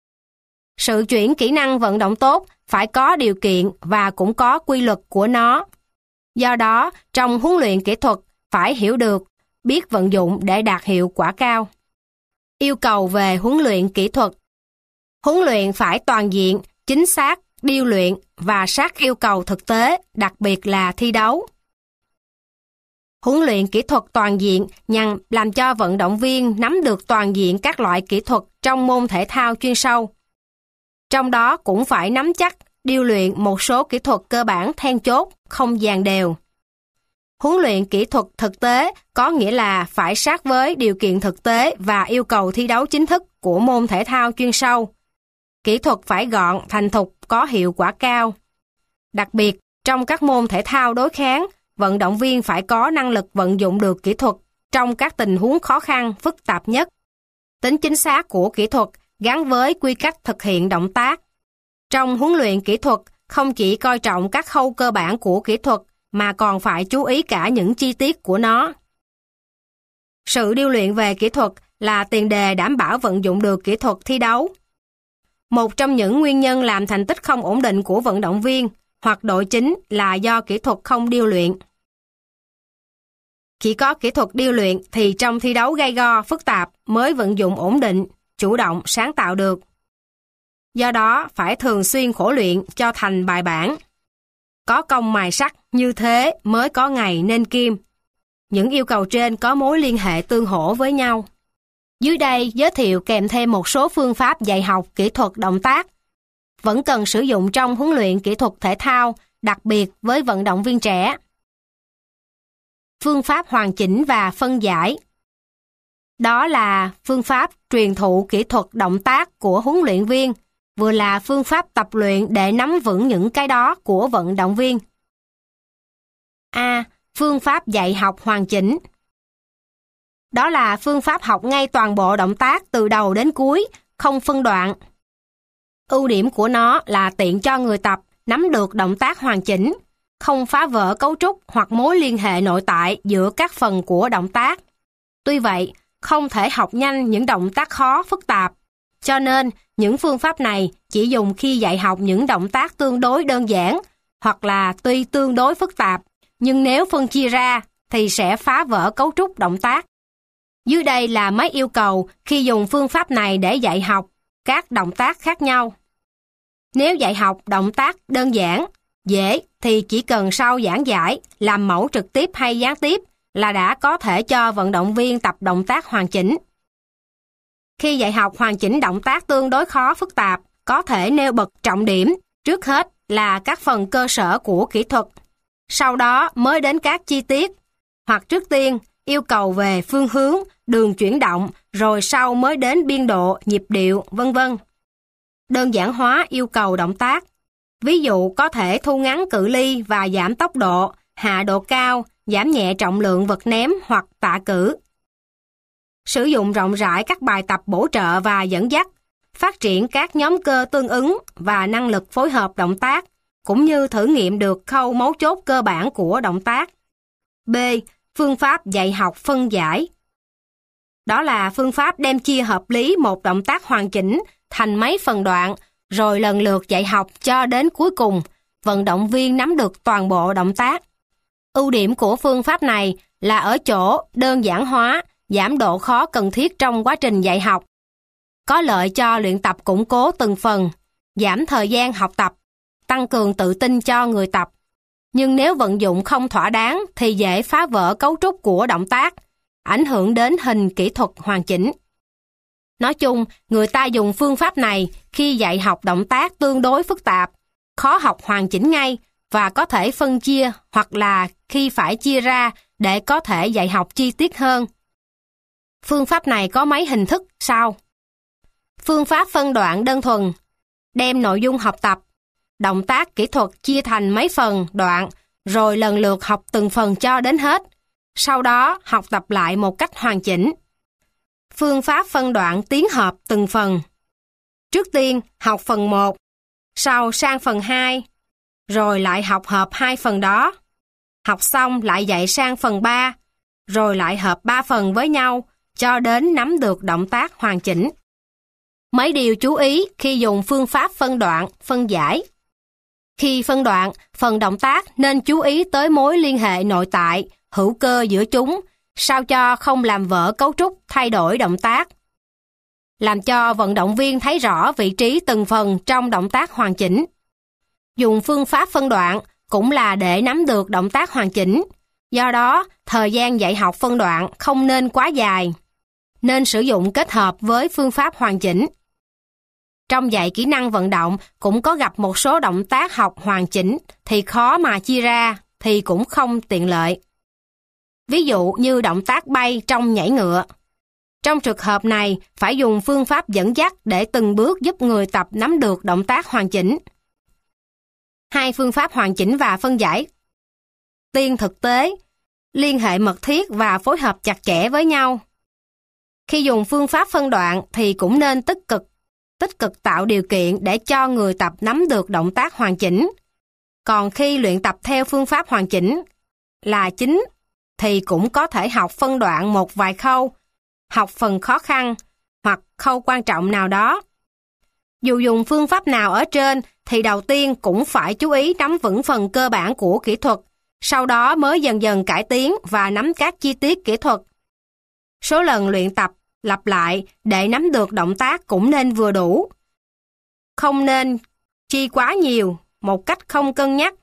Sự chuyển kỹ năng vận động tốt phải có điều kiện và cũng có quy luật của nó. Do đó, trong huấn luyện kỹ thuật phải hiểu được, biết vận dụng để đạt hiệu quả cao. Yêu cầu về huấn luyện kỹ thuật. Huấn luyện phải toàn diện, chính xác, điêu luyện và sát yêu cầu thực tế, đặc biệt là thi đấu. Huấn luyện kỹ thuật toàn diện nhằm làm cho vận động viên nắm được toàn diện các loại kỹ thuật trong môn thể thao chuyên sâu. Trong đó cũng phải nắm chắc, điêu luyện một số kỹ thuật cơ bản then chốt, không dàn đều. Huấn luyện kỹ thuật thực tế có nghĩa là phải sát với điều kiện thực tế và yêu cầu thi đấu chính thức của môn thể thao chuyên sâu. Kỹ thuật phải gọn, thành thục, có hiệu quả cao. Đặc biệt, trong các môn thể thao đối kháng, vận động viên phải có năng lực vận dụng được kỹ thuật trong các tình huống khó khăn, phức tạp nhất. Tính chính xác của kỹ thuật gắn với quy cách thực hiện động tác. Trong huấn luyện kỹ thuật, không chỉ coi trọng các khâu cơ bản của kỹ thuật, mà còn phải chú ý cả những chi tiết của nó. Sự điêu luyện về kỹ thuật là tiền đề đảm bảo vận dụng được kỹ thuật thi đấu. Một trong những nguyên nhân làm thành tích không ổn định của vận động viên hoặc đội chính là do kỹ thuật không điêu luyện. Chỉ có kỹ thuật điêu luyện thì trong thi đấu gay go, phức tạp mới vận dụng ổn định, chủ động, sáng tạo được. Do đó, phải thường xuyên khổ luyện cho thành bài bản. Có công mài sắt, như thế mới có ngày nên kim. Những yêu cầu trên có mối liên hệ tương hỗ với nhau. Dưới đây giới thiệu kèm thêm một số phương pháp dạy học kỹ thuật động tác. Vẫn cần sử dụng trong huấn luyện kỹ thuật thể thao, đặc biệt với vận động viên trẻ. Phương pháp hoàn chỉnh và phân giải. Đó là phương pháp truyền thụ kỹ thuật động tác của huấn luyện viên, vừa là phương pháp tập luyện để nắm vững những cái đó của vận động viên. A. Phương pháp dạy học hoàn chỉnh. Đó là phương pháp học ngay toàn bộ động tác từ đầu đến cuối, không phân đoạn. Ưu điểm của nó là tiện cho người tập nắm được động tác hoàn chỉnh, không phá vỡ cấu trúc hoặc mối liên hệ nội tại giữa các phần của động tác. Tuy vậy, không thể học nhanh những động tác khó phức tạp, cho nên những phương pháp này chỉ dùng khi dạy học những động tác tương đối đơn giản hoặc là tuy tương đối phức tạp, nhưng nếu phân chia ra thì sẽ phá vỡ cấu trúc động tác. Dưới đây là mấy yêu cầu khi dùng phương pháp này để dạy học các động tác khác nhau. Nếu dạy học động tác đơn giản, dễ thì chỉ cần sau giảng giải, làm mẫu trực tiếp hay gián tiếp là đã có thể cho vận động viên tập động tác hoàn chỉnh. Khi dạy học hoàn chỉnh động tác tương đối khó phức tạp, có thể nêu bật trọng điểm, trước hết là các phần cơ sở của kỹ thuật, sau đó mới đến các chi tiết, hoặc trước tiên yêu cầu về phương hướng, đường chuyển động, rồi sau mới đến biên độ, nhịp điệu, vân vân. Đơn giản hóa yêu cầu động tác. Ví dụ có thể thu ngắn cự ly và giảm tốc độ, hạ độ cao, giảm nhẹ trọng lượng vật ném hoặc tạ cử. Sử dụng rộng rãi các bài tập bổ trợ và dẫn dắt, phát triển các nhóm cơ tương ứng và năng lực phối hợp động tác, cũng như thử nghiệm được khâu mấu chốt cơ bản của động tác. B. Phương pháp dạy học phân giải. Đó là phương pháp đem chia hợp lý một động tác hoàn chỉnh thành mấy phần đoạn, rồi lần lượt dạy học cho đến cuối cùng, vận động viên nắm được toàn bộ động tác. Ưu điểm của phương pháp này là ở chỗ đơn giản hóa, giảm độ khó cần thiết trong quá trình dạy học. Có lợi cho luyện tập củng cố từng phần, giảm thời gian học tập, tăng cường tự tin cho người tập. Nhưng nếu vận dụng không thỏa đáng thì dễ phá vỡ cấu trúc của động tác, ảnh hưởng đến hình kỹ thuật hoàn chỉnh. Nói chung, người ta dùng phương pháp này khi dạy học động tác tương đối phức tạp, khó học hoàn chỉnh ngay và có thể phân chia hoặc là khi phải chia ra để có thể dạy học chi tiết hơn. Phương pháp này có mấy hình thức sau. Phương pháp phân đoạn đơn thuần, đem nội dung học tập, động tác kỹ thuật chia thành mấy phần, đoạn, rồi lần lượt học từng phần cho đến hết. Sau đó học tập lại một cách hoàn chỉnh. Phương pháp phân đoạn tiến hợp từng phần. Trước tiên học phần 1, sau sang phần 2, rồi lại học hợp 2 phần đó. Học xong lại dạy sang phần 3, rồi lại hợp 3 phần với nhau cho đến nắm được động tác hoàn chỉnh. Mấy điều chú ý khi dùng phương pháp phân đoạn, phân giải. Khi phân đoạn, phần động tác nên chú ý tới mối liên hệ nội tại, hữu cơ giữa chúng, sao cho không làm vỡ cấu trúc, thay đổi động tác. Làm cho vận động viên thấy rõ vị trí từng phần trong động tác hoàn chỉnh. Dùng phương pháp phân đoạn cũng là để nắm được động tác hoàn chỉnh. Do đó, thời gian dạy học phân đoạn không nên quá dài. Nên sử dụng kết hợp với phương pháp hoàn chỉnh. Trong dạy kỹ năng vận động cũng có gặp một số động tác học hoàn chỉnh thì khó mà chia ra, thì cũng không tiện lợi. Ví dụ như động tác bay trong nhảy ngựa. Trong trường hợp này, phải dùng phương pháp dẫn dắt để từng bước giúp người tập nắm được động tác hoàn chỉnh. Hai phương pháp hoàn chỉnh và phân giải. Tiên thực tế, liên hệ mật thiết và phối hợp chặt chẽ với nhau. Khi dùng phương pháp phân đoạn thì cũng nên tích cực tạo điều kiện để cho người tập nắm được động tác hoàn chỉnh. Còn khi luyện tập theo phương pháp hoàn chỉnh là chính, thì cũng có thể học phân đoạn một vài khâu, học phần khó khăn hoặc khâu quan trọng nào đó. Dù dùng phương pháp nào ở trên thì đầu tiên cũng phải chú ý nắm vững phần cơ bản của kỹ thuật, sau đó mới dần dần cải tiến và nắm các chi tiết kỹ thuật. Số lần luyện tập, lặp lại để nắm được động tác cũng nên vừa đủ. Không nên chi quá nhiều, một cách không cân nhắc.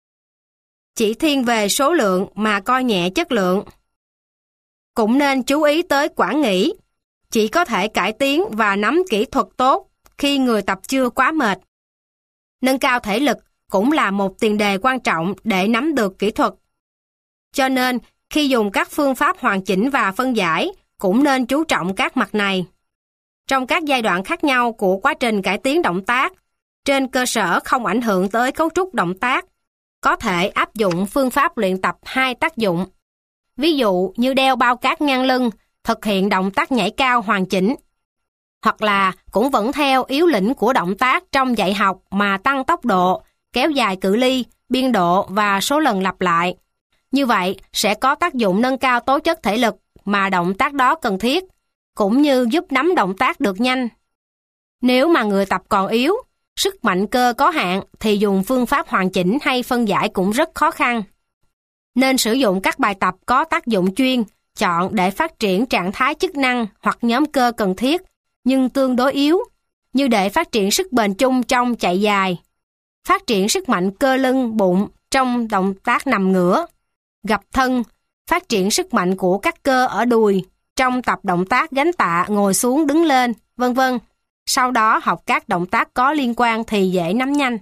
Chỉ thiên về số lượng mà coi nhẹ chất lượng. Cũng nên chú ý tới quản nghỉ, chỉ có thể cải tiến và nắm kỹ thuật tốt khi người tập chưa quá mệt. Nâng cao thể lực cũng là một tiền đề quan trọng để nắm được kỹ thuật. Cho nên, khi dùng các phương pháp hoàn chỉnh và phân giải, cũng nên chú trọng các mặt này. Trong các giai đoạn khác nhau của quá trình cải tiến động tác, trên cơ sở không ảnh hưởng tới cấu trúc động tác, có thể áp dụng phương pháp luyện tập hai tác dụng. Ví dụ như đeo bao cát ngang lưng, thực hiện động tác nhảy cao hoàn chỉnh. Hoặc là cũng vẫn theo yếu lĩnh của động tác trong dạy học mà tăng tốc độ, kéo dài cự ly, biên độ và số lần lặp lại. Như vậy sẽ có tác dụng nâng cao tố chất thể lực mà động tác đó cần thiết, cũng như giúp nắm động tác được nhanh. Nếu mà người tập còn yếu, sức mạnh cơ có hạn thì dùng phương pháp hoàn chỉnh hay phân giải cũng rất khó khăn. Nên sử dụng các bài tập có tác dụng chuyên, chọn để phát triển trạng thái chức năng hoặc nhóm cơ cần thiết, nhưng tương đối yếu, như để phát triển sức bền chung trong chạy dài, phát triển sức mạnh cơ lưng, bụng trong động tác nằm ngửa, gập thân, phát triển sức mạnh của các cơ ở đùi trong tập động tác gánh tạ, ngồi xuống, đứng lên, vân vân. Sau đó học các động tác có liên quan thì dễ nắm nhanh.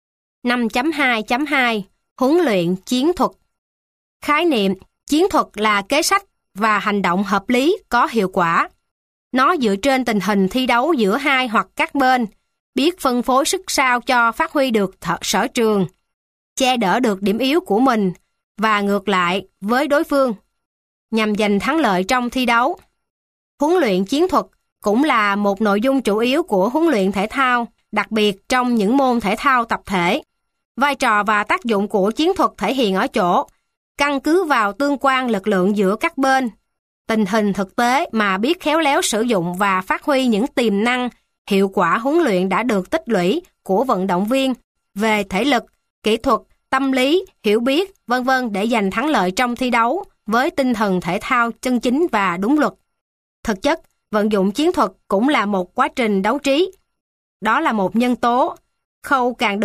5.2.2 Huấn luyện chiến thuật. Khái niệm chiến thuật là kế sách và hành động hợp lý, có hiệu quả. Nó dựa trên tình hình thi đấu giữa hai hoặc các bên, biết phân phối sức sao cho phát huy được sở trường, che đỡ được điểm yếu của mình và ngược lại với đối phương, nhằm giành thắng lợi trong thi đấu. Huấn luyện chiến thuật cũng là một nội dung chủ yếu của huấn luyện thể thao, đặc biệt trong những môn thể thao tập thể. Vai trò và tác dụng của chiến thuật thể hiện ở chỗ căn cứ vào tương quan lực lượng giữa các bên, tình hình thực tế mà biết khéo léo sử dụng và phát huy những tiềm năng, hiệu quả huấn luyện đã được tích lũy của vận động viên về thể lực, kỹ thuật, tâm lý, hiểu biết, vân vân để giành thắng lợi trong thi đấu với tinh thần thể thao chân chính và đúng luật. Thực chất, vận dụng chiến thuật cũng là một quá trình đấu trí. Đó là một nhân tố, khâu càng được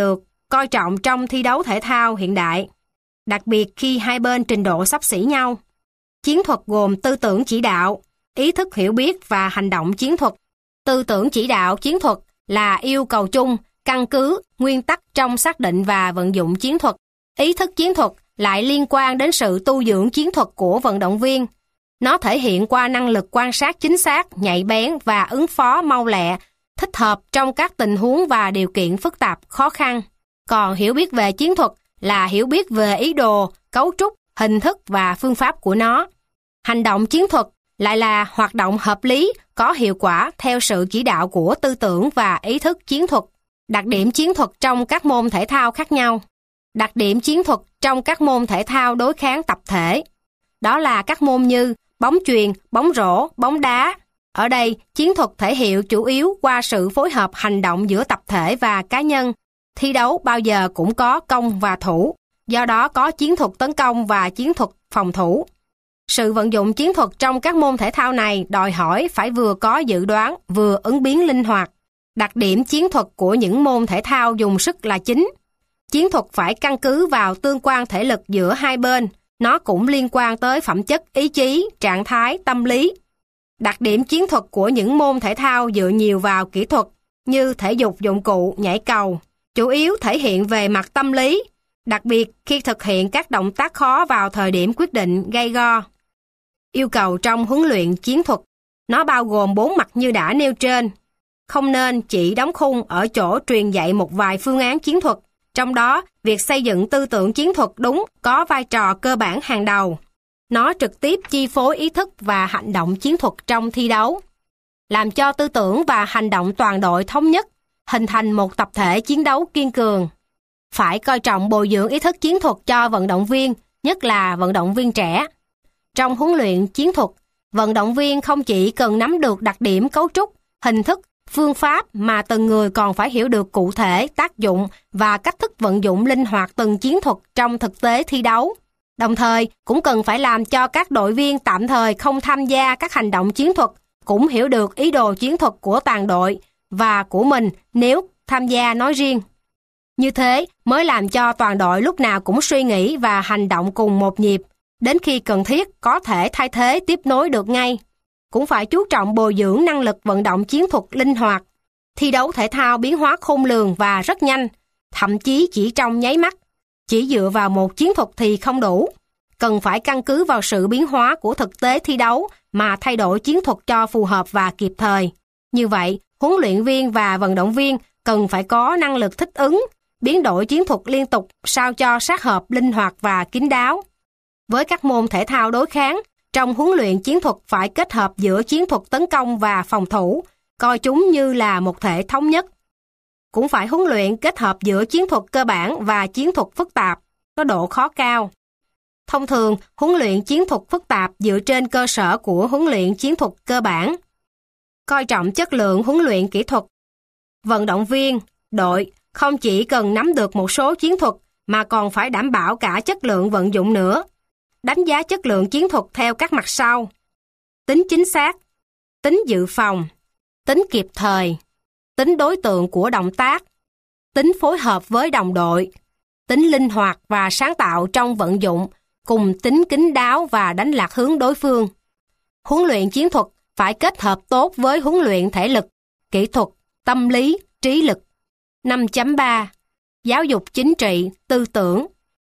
coi trọng trong thi đấu thể thao hiện đại, đặc biệt khi hai bên trình độ xấp xỉ nhau. Chiến thuật gồm tư tưởng chỉ đạo, ý thức hiểu biết và hành động chiến thuật. Tư tưởng chỉ đạo chiến thuật là yêu cầu chung, căn cứ, nguyên tắc trong xác định và vận dụng chiến thuật. Ý thức chiến thuật lại liên quan đến sự tu dưỡng chiến thuật của vận động viên. Nó thể hiện qua năng lực quan sát chính xác, nhạy bén và ứng phó mau lẹ, thích hợp trong các tình huống và điều kiện phức tạp, khó khăn. Còn hiểu biết về chiến thuật là hiểu biết về ý đồ, cấu trúc, hình thức và phương pháp của nó. Hành động chiến thuật lại là hoạt động hợp lý, có hiệu quả theo sự chỉ đạo của tư tưởng và ý thức chiến thuật. Đặc điểm chiến thuật trong các môn thể thao khác nhau. Đặc điểm chiến thuật trong các môn thể thao đối kháng tập thể. Đó là các môn như bóng chuyền, bóng rổ, bóng đá. Ở đây, chiến thuật thể hiện chủ yếu qua sự phối hợp hành động giữa tập thể và cá nhân. Thi đấu bao giờ cũng có công và thủ, do đó có chiến thuật tấn công và chiến thuật phòng thủ. Sự vận dụng chiến thuật trong các môn thể thao này đòi hỏi phải vừa có dự đoán, vừa ứng biến linh hoạt. Đặc điểm chiến thuật của những môn thể thao dùng sức là chính. Chiến thuật phải căn cứ vào tương quan thể lực giữa hai bên. Nó cũng liên quan tới phẩm chất, ý chí, trạng thái, tâm lý. Đặc điểm chiến thuật của những môn thể thao dựa nhiều vào kỹ thuật, như thể dục dụng cụ, nhảy cầu, chủ yếu thể hiện về mặt tâm lý, đặc biệt khi thực hiện các động tác khó vào thời điểm quyết định gay go. Yêu cầu trong huấn luyện chiến thuật, nó bao gồm 4 mặt như đã nêu trên. Không nên chỉ đóng khung ở chỗ truyền dạy một vài phương án chiến thuật, trong đó việc xây dựng tư tưởng chiến thuật đúng có vai trò cơ bản hàng đầu. Nó trực tiếp chi phối ý thức và hành động chiến thuật trong thi đấu, làm cho tư tưởng và hành động toàn đội thống nhất, hình thành một tập thể chiến đấu kiên cường. Phải coi trọng bồi dưỡng ý thức chiến thuật cho vận động viên, nhất là vận động viên trẻ. Trong huấn luyện chiến thuật, vận động viên không chỉ cần nắm được đặc điểm cấu trúc, hình thức, phương pháp mà từng người còn phải hiểu được cụ thể, tác dụng và cách thức vận dụng linh hoạt từng chiến thuật trong thực tế thi đấu. Đồng thời, cũng cần phải làm cho các đội viên tạm thời không tham gia các hành động chiến thuật cũng hiểu được ý đồ chiến thuật của toàn đội và của mình nếu tham gia nói riêng. Như thế mới làm cho toàn đội lúc nào cũng suy nghĩ và hành động cùng một nhịp, đến khi cần thiết có thể thay thế tiếp nối được ngay. Cũng phải chú trọng bồi dưỡng năng lực vận động chiến thuật linh hoạt. Thi đấu thể thao biến hóa khôn lường và rất nhanh, thậm chí chỉ trong nháy mắt. Chỉ dựa vào một chiến thuật thì không đủ. Cần phải căn cứ vào sự biến hóa của thực tế thi đấu mà thay đổi chiến thuật cho phù hợp và kịp thời. Như vậy, huấn luyện viên và vận động viên cần phải có năng lực thích ứng, biến đổi chiến thuật liên tục sao cho sát hợp, linh hoạt và kín đáo. Với các môn thể thao đối kháng, trong huấn luyện chiến thuật phải kết hợp giữa chiến thuật tấn công và phòng thủ, coi chúng như là một thể thống nhất. Cũng phải huấn luyện kết hợp giữa chiến thuật cơ bản và chiến thuật phức tạp, có độ khó cao. Thông thường, huấn luyện chiến thuật phức tạp dựa trên cơ sở của huấn luyện chiến thuật cơ bản. Coi trọng chất lượng huấn luyện kỹ thuật. Vận động viên, đội không chỉ cần nắm được một số chiến thuật mà còn phải đảm bảo cả chất lượng vận dụng nữa. Đánh giá chất lượng chiến thuật theo các mặt sau: tính chính xác, tính dự phòng, tính kịp thời, tính đối tượng của động tác, tính phối hợp với đồng đội, tính linh hoạt và sáng tạo trong vận dụng, cùng tính kín đáo và đánh lạc hướng đối phương. Huấn luyện chiến thuật phải kết hợp tốt với huấn luyện thể lực, kỹ thuật, tâm lý, trí lực. 5.3 Giáo dục chính trị, tư tưởng.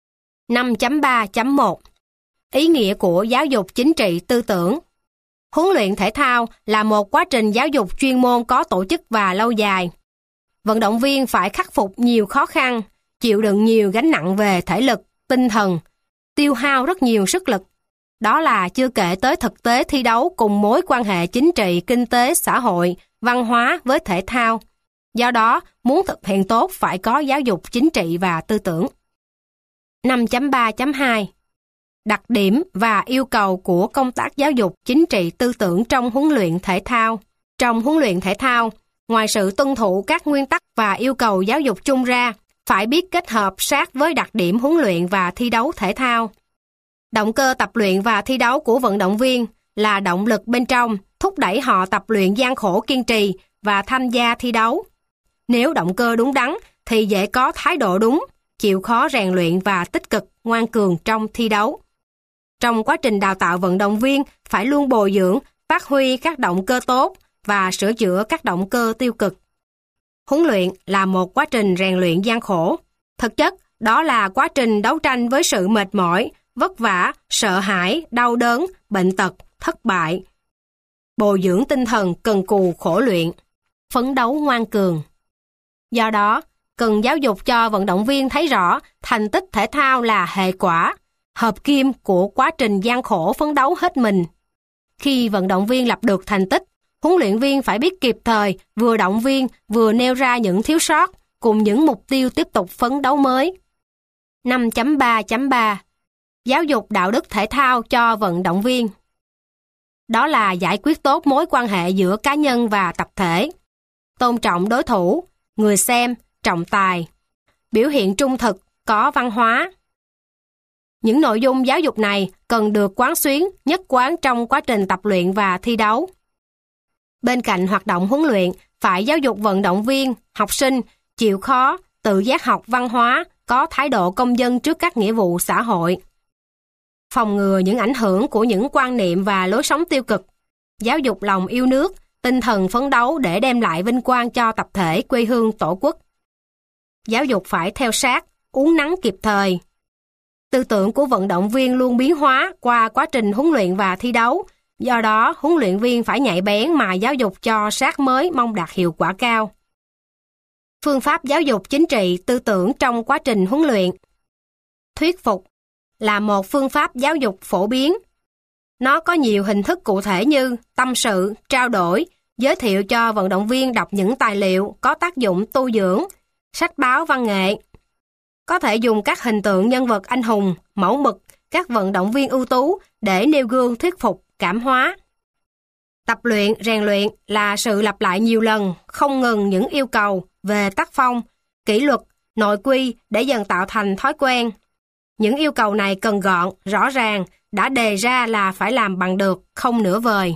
5.3.1 Ý nghĩa của giáo dục chính trị tư tưởng. Huấn luyện thể thao là một quá trình giáo dục chuyên môn có tổ chức và lâu dài. Vận động viên phải khắc phục nhiều khó khăn, chịu đựng nhiều gánh nặng về thể lực, tinh thần, tiêu hao rất nhiều sức lực. Đó là chưa kể tới thực tế thi đấu cùng mối quan hệ chính trị, kinh tế, xã hội, văn hóa với thể thao. Do đó, muốn thực hiện tốt phải có giáo dục chính trị và tư tưởng. 5.3.2 Đặc điểm và yêu cầu của công tác giáo dục chính trị tư tưởng trong huấn luyện thể thao. Trong huấn luyện thể thao, ngoài sự tuân thủ các nguyên tắc và yêu cầu giáo dục chung ra, phải biết kết hợp sát với đặc điểm huấn luyện và thi đấu thể thao. Động cơ tập luyện và thi đấu của vận động viên là động lực bên trong, thúc đẩy họ tập luyện gian khổ kiên trì và tham gia thi đấu. Nếu động cơ đúng đắn thì dễ có thái độ đúng, chịu khó rèn luyện và tích cực, ngoan cường trong thi đấu. Trong quá trình đào tạo vận động viên, phải luôn bồi dưỡng, phát huy các động cơ tốt và sửa chữa các động cơ tiêu cực. Huấn luyện là một quá trình rèn luyện gian khổ. Thực chất, đó là quá trình đấu tranh với sự mệt mỏi, vất vả, sợ hãi, đau đớn, bệnh tật, thất bại. Bồi dưỡng tinh thần cần cù khổ luyện, phấn đấu ngoan cường. Do đó, cần giáo dục cho vận động viên thấy rõ thành tích thể thao là hệ quả, hợp kim của quá trình gian khổ phấn đấu hết mình. Khi vận động viên lập được thành tích, huấn luyện viên phải biết kịp thời vừa động viên vừa nêu ra những thiếu sót cùng những mục tiêu tiếp tục phấn đấu mới. 5.3.3 Giáo dục đạo đức thể thao cho vận động viên. Đó là giải quyết tốt mối quan hệ giữa cá nhân và tập thể, tôn trọng đối thủ, người xem, trọng tài, biểu hiện trung thực, có văn hóa. Những nội dung giáo dục này cần được quán xuyến, nhất quán trong quá trình tập luyện và thi đấu. Bên cạnh hoạt động huấn luyện, phải giáo dục vận động viên, học sinh chịu khó, tự giác học văn hóa, có thái độ công dân trước các nghĩa vụ xã hội. Phòng ngừa những ảnh hưởng của những quan niệm và lối sống tiêu cực, giáo dục lòng yêu nước, tinh thần phấn đấu để đem lại vinh quang cho tập thể quê hương tổ quốc. Giáo dục phải theo sát, uốn nắn kịp thời. Tư tưởng của vận động viên luôn biến hóa qua quá trình huấn luyện và thi đấu, do đó huấn luyện viên phải nhạy bén mà giáo dục cho sát mới mong đạt hiệu quả cao. Phương pháp giáo dục chính trị tư tưởng trong quá trình huấn luyện. Thuyết phục là một phương pháp giáo dục phổ biến. Nó có nhiều hình thức cụ thể như tâm sự, trao đổi, giới thiệu cho vận động viên đọc những tài liệu có tác dụng tu dưỡng, sách báo văn nghệ. Có thể dùng các hình tượng nhân vật anh hùng, mẫu mực, các vận động viên ưu tú để nêu gương thuyết phục, cảm hóa. Tập luyện, rèn luyện là sự lặp lại nhiều lần, không ngừng những yêu cầu về tác phong, kỷ luật, nội quy để dần tạo thành thói quen. Những yêu cầu này cần gọn, rõ ràng, đã đề ra là phải làm bằng được, không nửa vời.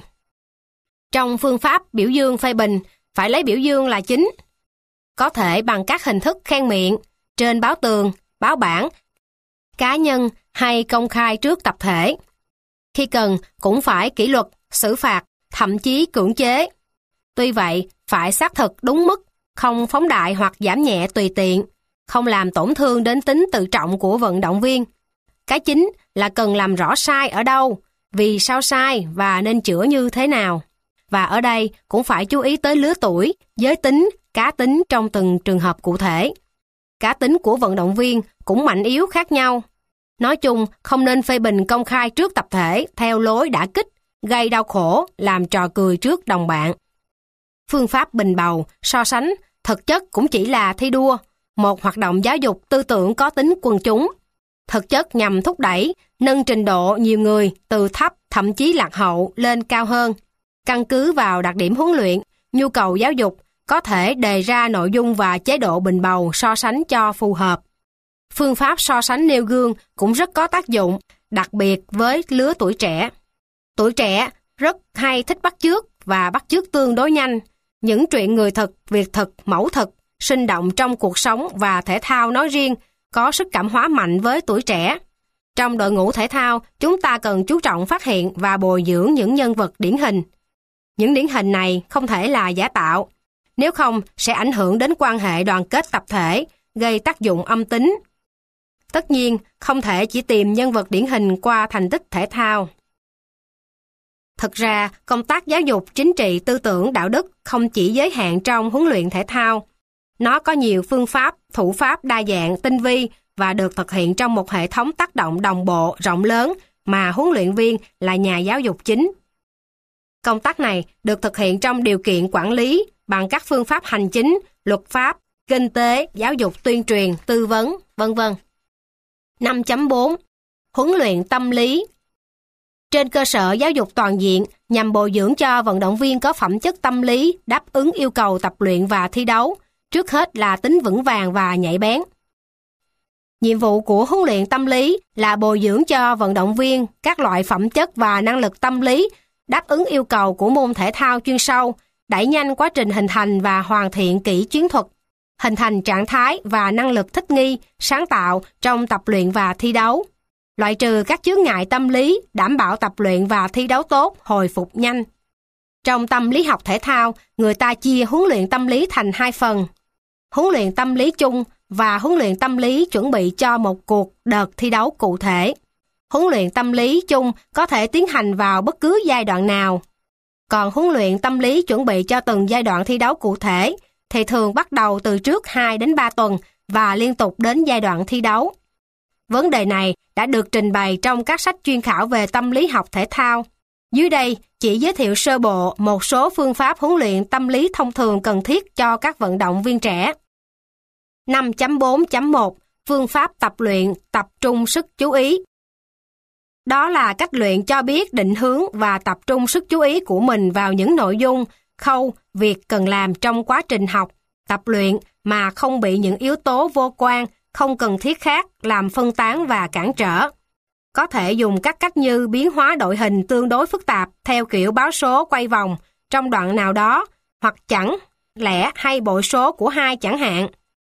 Trong phương pháp biểu dương phê bình, phải lấy biểu dương là chính. Có thể bằng các hình thức khen miệng, trên báo tường, báo bảng, cá nhân hay công khai trước tập thể. Khi cần cũng phải kỷ luật, xử phạt, thậm chí cưỡng chế. Tuy vậy, phải xác thực đúng mức, không phóng đại hoặc giảm nhẹ tùy tiện, không làm tổn thương đến tính tự trọng của vận động viên. Cái chính là cần làm rõ sai ở đâu, vì sao sai và nên chữa như thế nào. Và ở đây cũng phải chú ý tới lứa tuổi, giới tính, cá tính trong từng trường hợp cụ thể. Cá tính của vận động viên cũng mạnh yếu khác nhau. Nói chung, không nên phê bình công khai trước tập thể theo lối đả kích, gây đau khổ, làm trò cười trước đồng bạn. Phương pháp bình bầu, so sánh, thực chất cũng chỉ là thi đua, một hoạt động giáo dục tư tưởng có tính quần chúng. Thực chất nhằm thúc đẩy, nâng trình độ nhiều người từ thấp thậm chí lạc hậu lên cao hơn. Căn cứ vào đặc điểm huấn luyện, nhu cầu giáo dục, có thể đề ra nội dung và chế độ bình bầu so sánh cho phù hợp. Phương pháp so sánh nêu gương cũng rất có tác dụng, đặc biệt với lứa tuổi trẻ. Tuổi trẻ rất hay thích bắt chước và bắt chước tương đối nhanh. Những chuyện người thực, việc thực, mẫu thực, sinh động trong cuộc sống và thể thao nói riêng, có sức cảm hóa mạnh với tuổi trẻ. Trong đội ngũ thể thao, chúng ta cần chú trọng phát hiện và bồi dưỡng những nhân vật điển hình. Những điển hình này không thể là giả tạo, nếu không sẽ ảnh hưởng đến quan hệ đoàn kết tập thể, gây tác dụng âm tính. Tất nhiên, không thể chỉ tìm nhân vật điển hình qua thành tích thể thao. Thực ra, công tác giáo dục chính trị tư tưởng đạo đức không chỉ giới hạn trong huấn luyện thể thao. Nó có nhiều phương pháp, thủ pháp đa dạng, tinh vi và được thực hiện trong một hệ thống tác động đồng bộ, rộng lớn mà huấn luyện viên là nhà giáo dục chính. Công tác này được thực hiện trong điều kiện quản lý bằng các phương pháp hành chính, luật pháp, kinh tế, giáo dục tuyên truyền, tư vấn, v.v. 5.4 Huấn luyện tâm lý. Trên cơ sở giáo dục toàn diện nhằm bồi dưỡng cho vận động viên có phẩm chất tâm lý đáp ứng yêu cầu tập luyện và thi đấu, trước hết là tính vững vàng và nhạy bén. Nhiệm vụ của huấn luyện tâm lý là bồi dưỡng cho vận động viên các loại phẩm chất và năng lực tâm lý đáp ứng yêu cầu của môn thể thao chuyên sâu, đẩy nhanh quá trình hình thành và hoàn thiện kỹ chiến thuật, hình thành trạng thái và năng lực thích nghi, sáng tạo trong tập luyện và thi đấu, loại trừ các chướng ngại tâm lý, đảm bảo tập luyện và thi đấu tốt, hồi phục nhanh. Trong tâm lý học thể thao, người ta chia huấn luyện tâm lý thành hai phần: huấn luyện tâm lý chung và huấn luyện tâm lý chuẩn bị cho một cuộc đợt thi đấu cụ thể. Huấn luyện tâm lý chung có thể tiến hành vào bất cứ giai đoạn nào. Còn huấn luyện tâm lý chuẩn bị cho từng giai đoạn thi đấu cụ thể thì thường bắt đầu từ trước 2 đến 3 tuần và liên tục đến giai đoạn thi đấu. Vấn đề này đã được trình bày trong các sách chuyên khảo về tâm lý học thể thao. Dưới đây chỉ giới thiệu sơ bộ một số phương pháp huấn luyện tâm lý thông thường cần thiết cho các vận động viên trẻ. 5.4.1 Phương pháp tập luyện tập trung sức chú ý. Đó là cách luyện cho biết định hướng và tập trung sức chú ý của mình vào những nội dung, khâu, việc cần làm trong quá trình học, tập luyện mà không bị những yếu tố vô quan, không cần thiết khác làm phân tán và cản trở. Có thể dùng các cách như biến hóa đội hình tương đối phức tạp theo kiểu báo số quay vòng trong đoạn nào đó, hoặc chẳng, lẻ hay bội số của 2 chẳng hạn.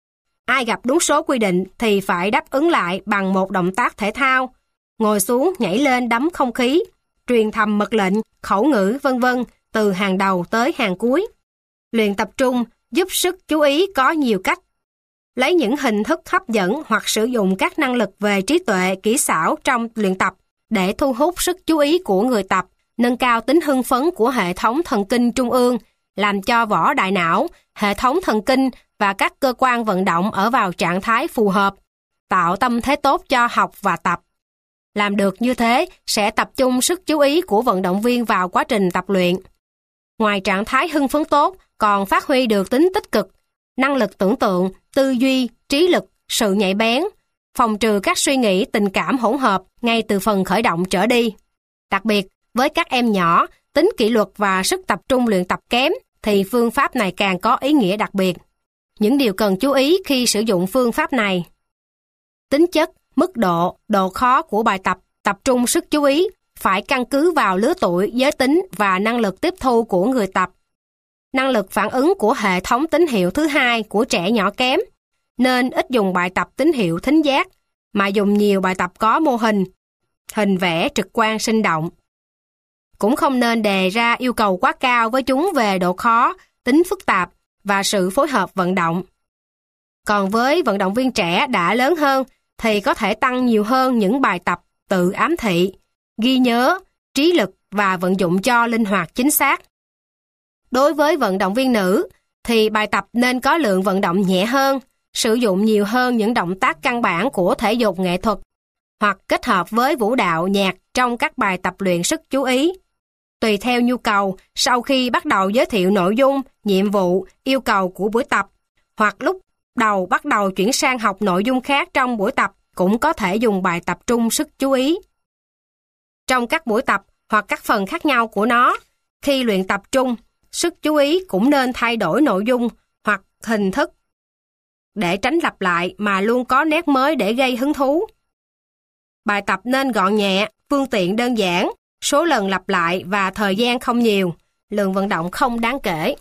Ai gặp đúng số quy định thì phải đáp ứng lại bằng một động tác thể thao, ngồi xuống nhảy lên đấm không khí, truyền thầm mật lệnh, khẩu ngữ v.v. từ hàng đầu tới hàng cuối. Luyện tập trung giúp sức chú ý có nhiều cách. Lấy những hình thức hấp dẫn hoặc sử dụng các năng lực về trí tuệ, kỹ xảo trong luyện tập để thu hút sức chú ý của người tập, nâng cao tính hưng phấn của hệ thống thần kinh trung ương, làm cho vỏ đại não, hệ thống thần kinh và các cơ quan vận động ở vào trạng thái phù hợp, tạo tâm thế tốt cho học và tập. Làm được như thế sẽ tập trung sức chú ý của vận động viên vào quá trình tập luyện. Ngoài trạng thái hưng phấn tốt, còn phát huy được tính tích cực, năng lực tưởng tượng, tư duy, trí lực, sự nhạy bén, phòng trừ các suy nghĩ tình cảm hỗn hợp ngay từ phần khởi động trở đi. Đặc biệt, với các em nhỏ, tính kỷ luật và sức tập trung luyện tập kém, thì phương pháp này càng có ý nghĩa đặc biệt. Những điều cần chú ý khi sử dụng phương pháp này: tính chất, mức độ, độ khó của bài tập, tập trung sức chú ý phải căn cứ vào lứa tuổi, giới tính và năng lực tiếp thu của người tập. Năng lực phản ứng của hệ thống tín hiệu thứ hai của trẻ nhỏ kém, nên ít dùng bài tập tín hiệu thính giác, mà dùng nhiều bài tập có mô hình, hình vẽ trực quan sinh động. Cũng không nên đề ra yêu cầu quá cao với chúng về độ khó, tính phức tạp và sự phối hợp vận động. Còn với vận động viên trẻ đã lớn hơn thì có thể tăng nhiều hơn những bài tập tự ám thị, ghi nhớ, trí lực và vận dụng cho linh hoạt chính xác. Đối với vận động viên nữ thì bài tập nên có lượng vận động nhẹ hơn, sử dụng nhiều hơn những động tác căn bản của thể dục nghệ thuật, hoặc kết hợp với vũ đạo, nhạc trong các bài tập luyện sức chú ý. Tùy theo nhu cầu, sau khi bắt đầu giới thiệu nội dung, nhiệm vụ, yêu cầu của buổi tập, hoặc lúc đầu bắt đầu chuyển sang học nội dung khác trong buổi tập, cũng có thể dùng bài tập trung sức chú ý. Trong các buổi tập hoặc các phần khác nhau của nó, khi luyện tập trung, sức chú ý cũng nên thay đổi nội dung hoặc hình thức để tránh lặp lại mà luôn có nét mới để gây hứng thú. Bài tập nên gọn nhẹ, phương tiện đơn giản, số lần lặp lại và thời gian không nhiều, lượng vận động không đáng kể.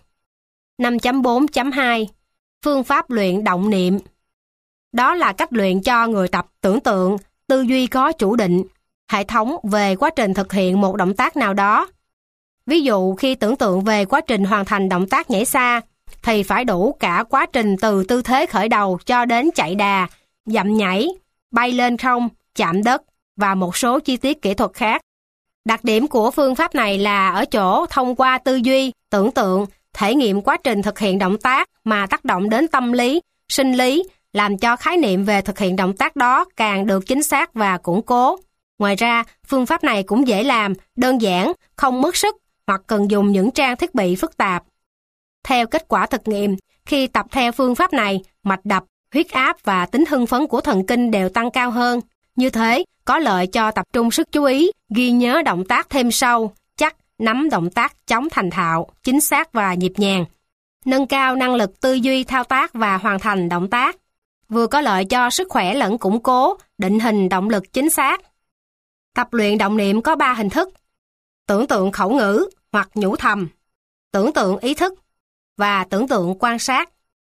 5.4.2 Phương pháp luyện động niệm. Đó là cách luyện cho người tập tưởng tượng, tư duy có chủ định, hệ thống về quá trình thực hiện một động tác nào đó. Ví dụ khi tưởng tượng về quá trình hoàn thành động tác nhảy xa, thì phải đủ cả quá trình từ tư thế khởi đầu cho đến chạy đà, dậm nhảy, bay lên không, chạm đất và một số chi tiết kỹ thuật khác. Đặc điểm của phương pháp này là ở chỗ thông qua tư duy, tưởng tượng, thể nghiệm quá trình thực hiện động tác mà tác động đến tâm lý, sinh lý, làm cho khái niệm về thực hiện động tác đó càng được chính xác và củng cố. Ngoài ra, phương pháp này cũng dễ làm, đơn giản, không mất sức hoặc cần dùng những trang thiết bị phức tạp. Theo kết quả thực nghiệm, khi tập theo phương pháp này, mạch đập, huyết áp và tính hưng phấn của thần kinh đều tăng cao hơn. Như thế, có lợi cho tập trung sức chú ý, ghi nhớ động tác thêm sâu, chắc, nắm động tác chóng thành thạo, chính xác và nhịp nhàng. Nâng cao năng lực tư duy thao tác và hoàn thành động tác. Vừa có lợi cho sức khỏe lẫn củng cố, định hình động lực chính xác. Tập luyện động niệm có 3 hình thức: tưởng tượng khẩu ngữ hoặc nhủ thầm, tưởng tượng ý thức và tưởng tượng quan sát.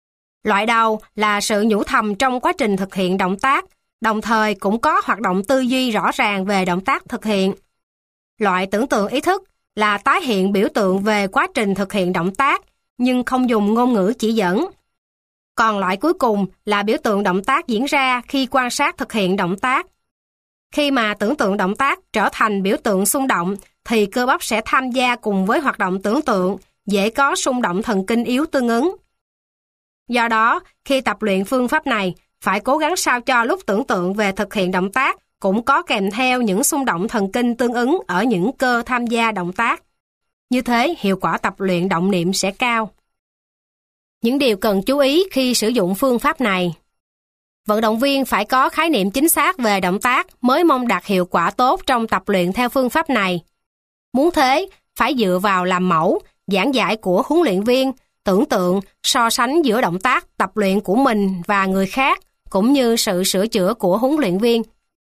Loại đầu là sự nhủ thầm trong quá trình thực hiện động tác, đồng thời cũng có hoạt động tư duy rõ ràng về động tác thực hiện. Loại tưởng tượng ý thức là tái hiện biểu tượng về quá trình thực hiện động tác, nhưng không dùng ngôn ngữ chỉ dẫn. Còn loại cuối cùng là biểu tượng động tác diễn ra khi quan sát thực hiện động tác. Khi mà tưởng tượng động tác trở thành biểu tượng xung động, thì cơ bắp sẽ tham gia cùng với hoạt động tưởng tượng, dễ có xung động thần kinh yếu tương ứng. Do đó, khi tập luyện phương pháp này, phải cố gắng sao cho lúc tưởng tượng về thực hiện động tác cũng có kèm theo những xung động thần kinh tương ứng ở những cơ tham gia động tác. Như thế, hiệu quả tập luyện động niệm sẽ cao. Những điều cần chú ý khi sử dụng phương pháp này. Vận động viên phải có khái niệm chính xác về động tác mới mong đạt hiệu quả tốt trong tập luyện theo phương pháp này. Muốn thế, phải dựa vào làm mẫu, giảng giải của huấn luyện viên, tưởng tượng, so sánh giữa động tác tập luyện của mình và người khác, cũng như sự sửa chữa của huấn luyện viên.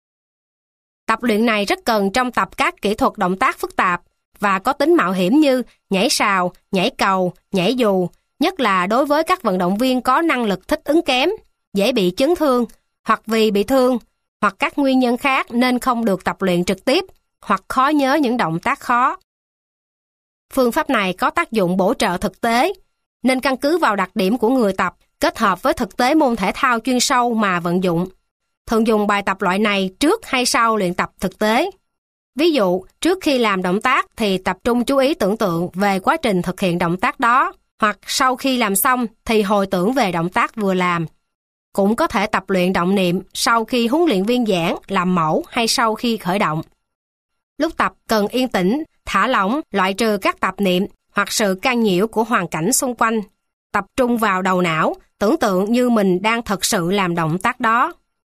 Tập luyện này rất cần trong tập các kỹ thuật động tác phức tạp và có tính mạo hiểm như nhảy sào, nhảy cầu, nhảy dù, nhất là đối với các vận động viên có năng lực thích ứng kém, dễ bị chấn thương, hoặc vì bị thương, hoặc các nguyên nhân khác nên không được tập luyện trực tiếp, hoặc khó nhớ những động tác khó. Phương pháp này có tác dụng bổ trợ thực tế, nên căn cứ vào đặc điểm của người tập, kết hợp với thực tế môn thể thao chuyên sâu mà vận dụng. Thường dùng bài tập loại này trước hay sau luyện tập thực tế. Ví dụ, trước khi làm động tác thì tập trung chú ý tưởng tượng về quá trình thực hiện động tác đó, hoặc sau khi làm xong thì hồi tưởng về động tác vừa làm. Cũng có thể tập luyện động niệm sau khi huấn luyện viên giảng, làm mẫu hay sau khi khởi động. Lúc tập cần yên tĩnh, thả lỏng, loại trừ các tạp niệm hoặc sự can nhiễu của hoàn cảnh xung quanh. Tập trung vào đầu não, tưởng tượng như mình đang thực sự làm động tác đó.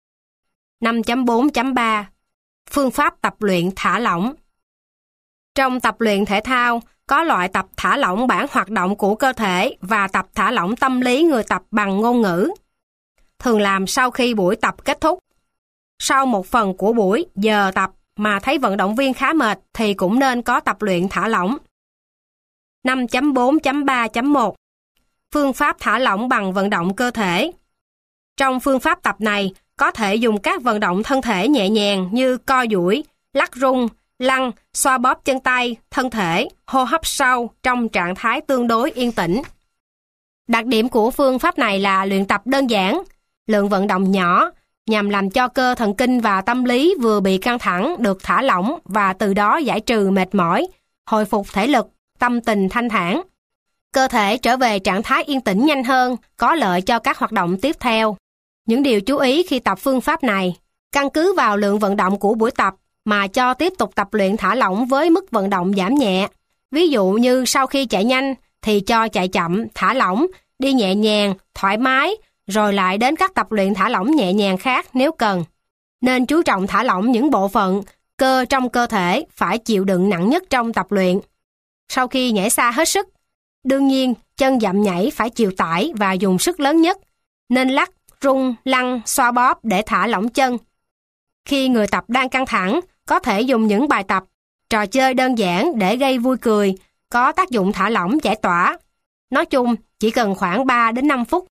5.4.3 Phương pháp tập luyện thả lỏng. Trong tập luyện thể thao, có loại tập thả lỏng bản hoạt động của cơ thể và tập thả lỏng tâm lý người tập bằng ngôn ngữ. Thường làm sau khi buổi tập kết thúc. Sau một phần của buổi, giờ tập mà thấy vận động viên khá mệt thì cũng nên có tập luyện thả lỏng. 5.4.3.1 Phương pháp thả lỏng bằng vận động cơ thể. Trong phương pháp tập này, có thể dùng các vận động thân thể nhẹ nhàng như co duỗi, lắc rung, lăn, xoa bóp chân tay, thân thể, hô hấp sâu trong trạng thái tương đối yên tĩnh. Đặc điểm của phương pháp này là luyện tập đơn giản, lượng vận động nhỏ, nhằm làm cho cơ thần kinh và tâm lý vừa bị căng thẳng được thả lỏng và từ đó giải trừ mệt mỏi, hồi phục thể lực, tâm tình thanh thản. Cơ thể trở về trạng thái yên tĩnh nhanh hơn, có lợi cho các hoạt động tiếp theo. Những điều chú ý khi tập phương pháp này, căn cứ vào lượng vận động của buổi tập mà cho tiếp tục tập luyện thả lỏng với mức vận động giảm nhẹ. Ví dụ như sau khi chạy nhanh thì cho chạy chậm, thả lỏng, đi nhẹ nhàng, thoải mái, rồi lại đến các tập luyện thả lỏng nhẹ nhàng khác nếu cần. Nên chú trọng thả lỏng những bộ phận, cơ trong cơ thể phải chịu đựng nặng nhất trong tập luyện. Sau khi nhảy xa hết sức, đương nhiên chân dậm nhảy phải chịu tải và dùng sức lớn nhất, nên lắc, rung, lăn, xoa bóp để thả lỏng chân. Khi người tập đang căng thẳng, có thể dùng những bài tập, trò chơi đơn giản để gây vui cười, có tác dụng thả lỏng giải tỏa. Nói chung, chỉ cần khoảng 3 đến 5 phút.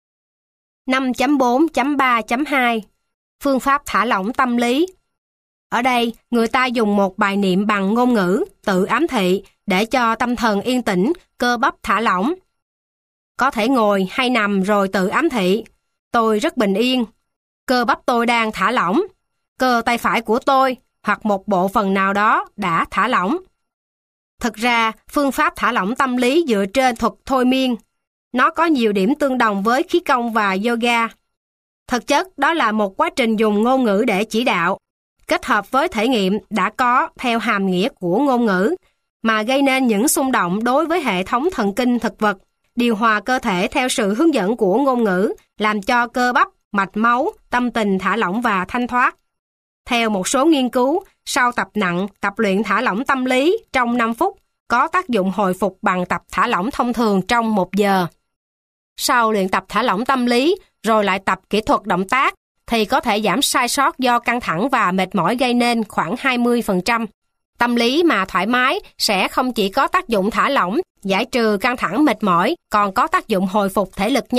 5.4.3.2 Phương pháp thả lỏng tâm lý. Ở đây, người ta dùng một bài niệm bằng ngôn ngữ, tự ám thị, để cho tâm thần yên tĩnh, cơ bắp thả lỏng. Có thể ngồi hay nằm rồi tự ám thị. Tôi rất bình yên. Cơ bắp tôi đang thả lỏng. Cơ tay phải của tôi hoặc một bộ phận nào đó đã thả lỏng. Thực ra, phương pháp thả lỏng tâm lý dựa trên thuật thôi miên. Nó có nhiều điểm tương đồng với khí công và yoga. Thực chất, đó là một quá trình dùng ngôn ngữ để chỉ đạo, kết hợp với thể nghiệm đã có theo hàm nghĩa của ngôn ngữ, mà gây nên những xung động đối với hệ thống thần kinh thực vật, điều hòa cơ thể theo sự hướng dẫn của ngôn ngữ, làm cho cơ bắp, mạch máu, tâm tình thả lỏng và thanh thoát. Theo một số nghiên cứu, sau tập nặng, tập luyện thả lỏng tâm lý trong 5 phút có tác dụng hồi phục bằng tập thả lỏng thông thường trong 1 giờ. Sau luyện tập thả lỏng tâm lý, rồi lại tập kỹ thuật động tác, thì có thể giảm sai sót do căng thẳng và mệt mỏi gây nên khoảng 20%. Tâm lý mà thoải mái sẽ không chỉ có tác dụng thả lỏng, giải trừ căng thẳng mệt mỏi, còn có tác dụng hồi phục thể lực nhanh,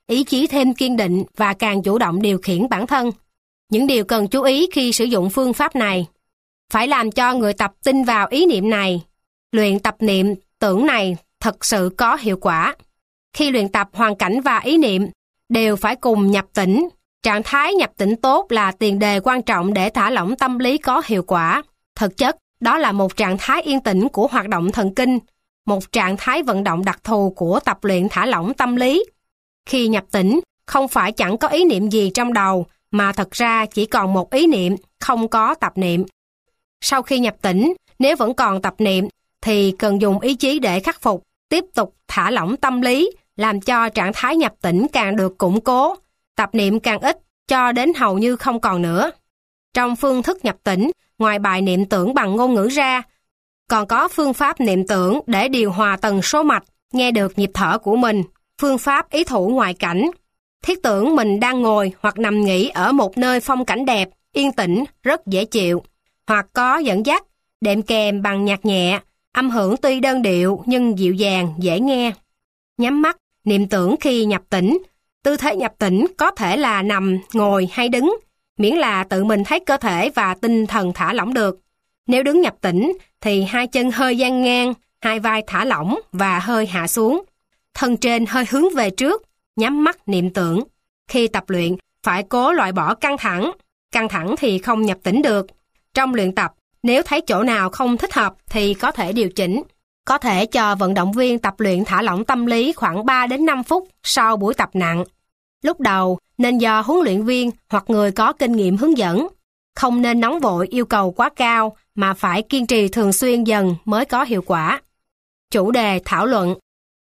ý chí thêm kiên định và càng chủ động điều khiển bản thân. Những điều cần chú ý khi sử dụng phương pháp này. Phải làm cho người tập tin vào ý niệm này. Luyện tập niệm tưởng này thật sự có hiệu quả. Khi luyện tập, hoàn cảnh và ý niệm đều phải cùng nhập tĩnh. Trạng thái nhập tĩnh tốt là tiền đề quan trọng để thả lỏng tâm lý có hiệu quả. Thực chất, đó là một trạng thái yên tĩnh của hoạt động thần kinh, một trạng thái vận động đặc thù của tập luyện thả lỏng tâm lý. Khi nhập tĩnh, không phải chẳng có ý niệm gì trong đầu, mà thật ra chỉ còn một ý niệm, không có tập niệm. Sau khi nhập tĩnh, nếu vẫn còn tập niệm, thì cần dùng ý chí để khắc phục, tiếp tục thả lỏng tâm lý, làm cho trạng thái nhập tĩnh càng được củng cố, tập niệm càng ít, cho đến hầu như không còn nữa. Trong phương thức nhập tĩnh, ngoài bài niệm tưởng bằng ngôn ngữ ra, còn có phương pháp niệm tưởng để điều hòa tần số mạch, nghe được nhịp thở của mình, phương pháp ý thủ ngoại cảnh. Thiết tưởng mình đang ngồi hoặc nằm nghỉ ở một nơi phong cảnh đẹp, yên tĩnh, rất dễ chịu, hoặc có dẫn dắt, đệm kèm bằng nhạc nhẹ, âm hưởng tuy đơn điệu nhưng dịu dàng, dễ nghe. Nhắm mắt, niệm tưởng khi nhập tĩnh. Tư thế nhập tĩnh có thể là nằm, ngồi hay đứng, miễn là tự mình thấy cơ thể và tinh thần thả lỏng được. Nếu đứng nhập tĩnh thì hai chân hơi dang ngang, hai vai thả lỏng và hơi hạ xuống. Thân trên hơi hướng về trước, nhắm mắt niệm tưởng. Khi tập luyện, phải cố loại bỏ căng thẳng thì không nhập tĩnh được. Trong luyện tập, nếu thấy chỗ nào không thích hợp thì có thể điều chỉnh. Có thể cho vận động viên tập luyện thả lỏng tâm lý khoảng 3 đến 5 phút sau buổi tập nặng. Lúc đầu nên do huấn luyện viên hoặc người có kinh nghiệm hướng dẫn. Không nên nóng vội yêu cầu quá cao mà phải kiên trì thường xuyên dần mới có hiệu quả. Chủ đề thảo luận.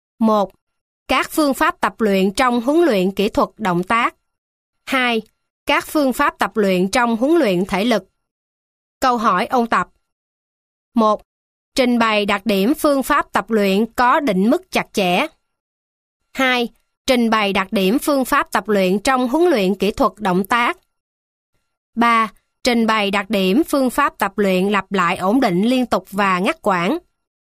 1. Các phương pháp tập luyện trong huấn luyện kỹ thuật động tác. 2. Các phương pháp tập luyện trong huấn luyện thể lực. Câu hỏi ôn tập. 1. Trình bày đặc điểm phương pháp tập luyện có định mức chặt chẽ. 2. Trình bày đặc điểm phương pháp tập luyện trong huấn luyện kỹ thuật động tác. 3. Trình bày đặc điểm phương pháp tập luyện lặp lại ổn định liên tục và ngắt quãng.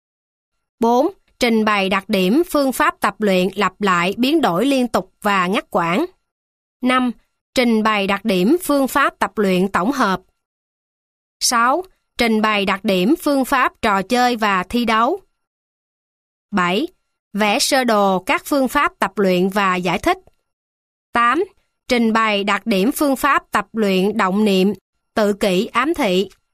4. Trình bày đặc điểm phương pháp tập luyện lặp lại biến đổi liên tục và ngắt quãng. 5. Trình bày đặc điểm phương pháp tập luyện tổng hợp. 6. Trình bày đặc điểm phương pháp trò chơi và thi đấu. 7. Vẽ sơ đồ các phương pháp tập luyện và giải thích. 8. Trình bày đặc điểm phương pháp tập luyện động niệm, tự kỷ ám thị.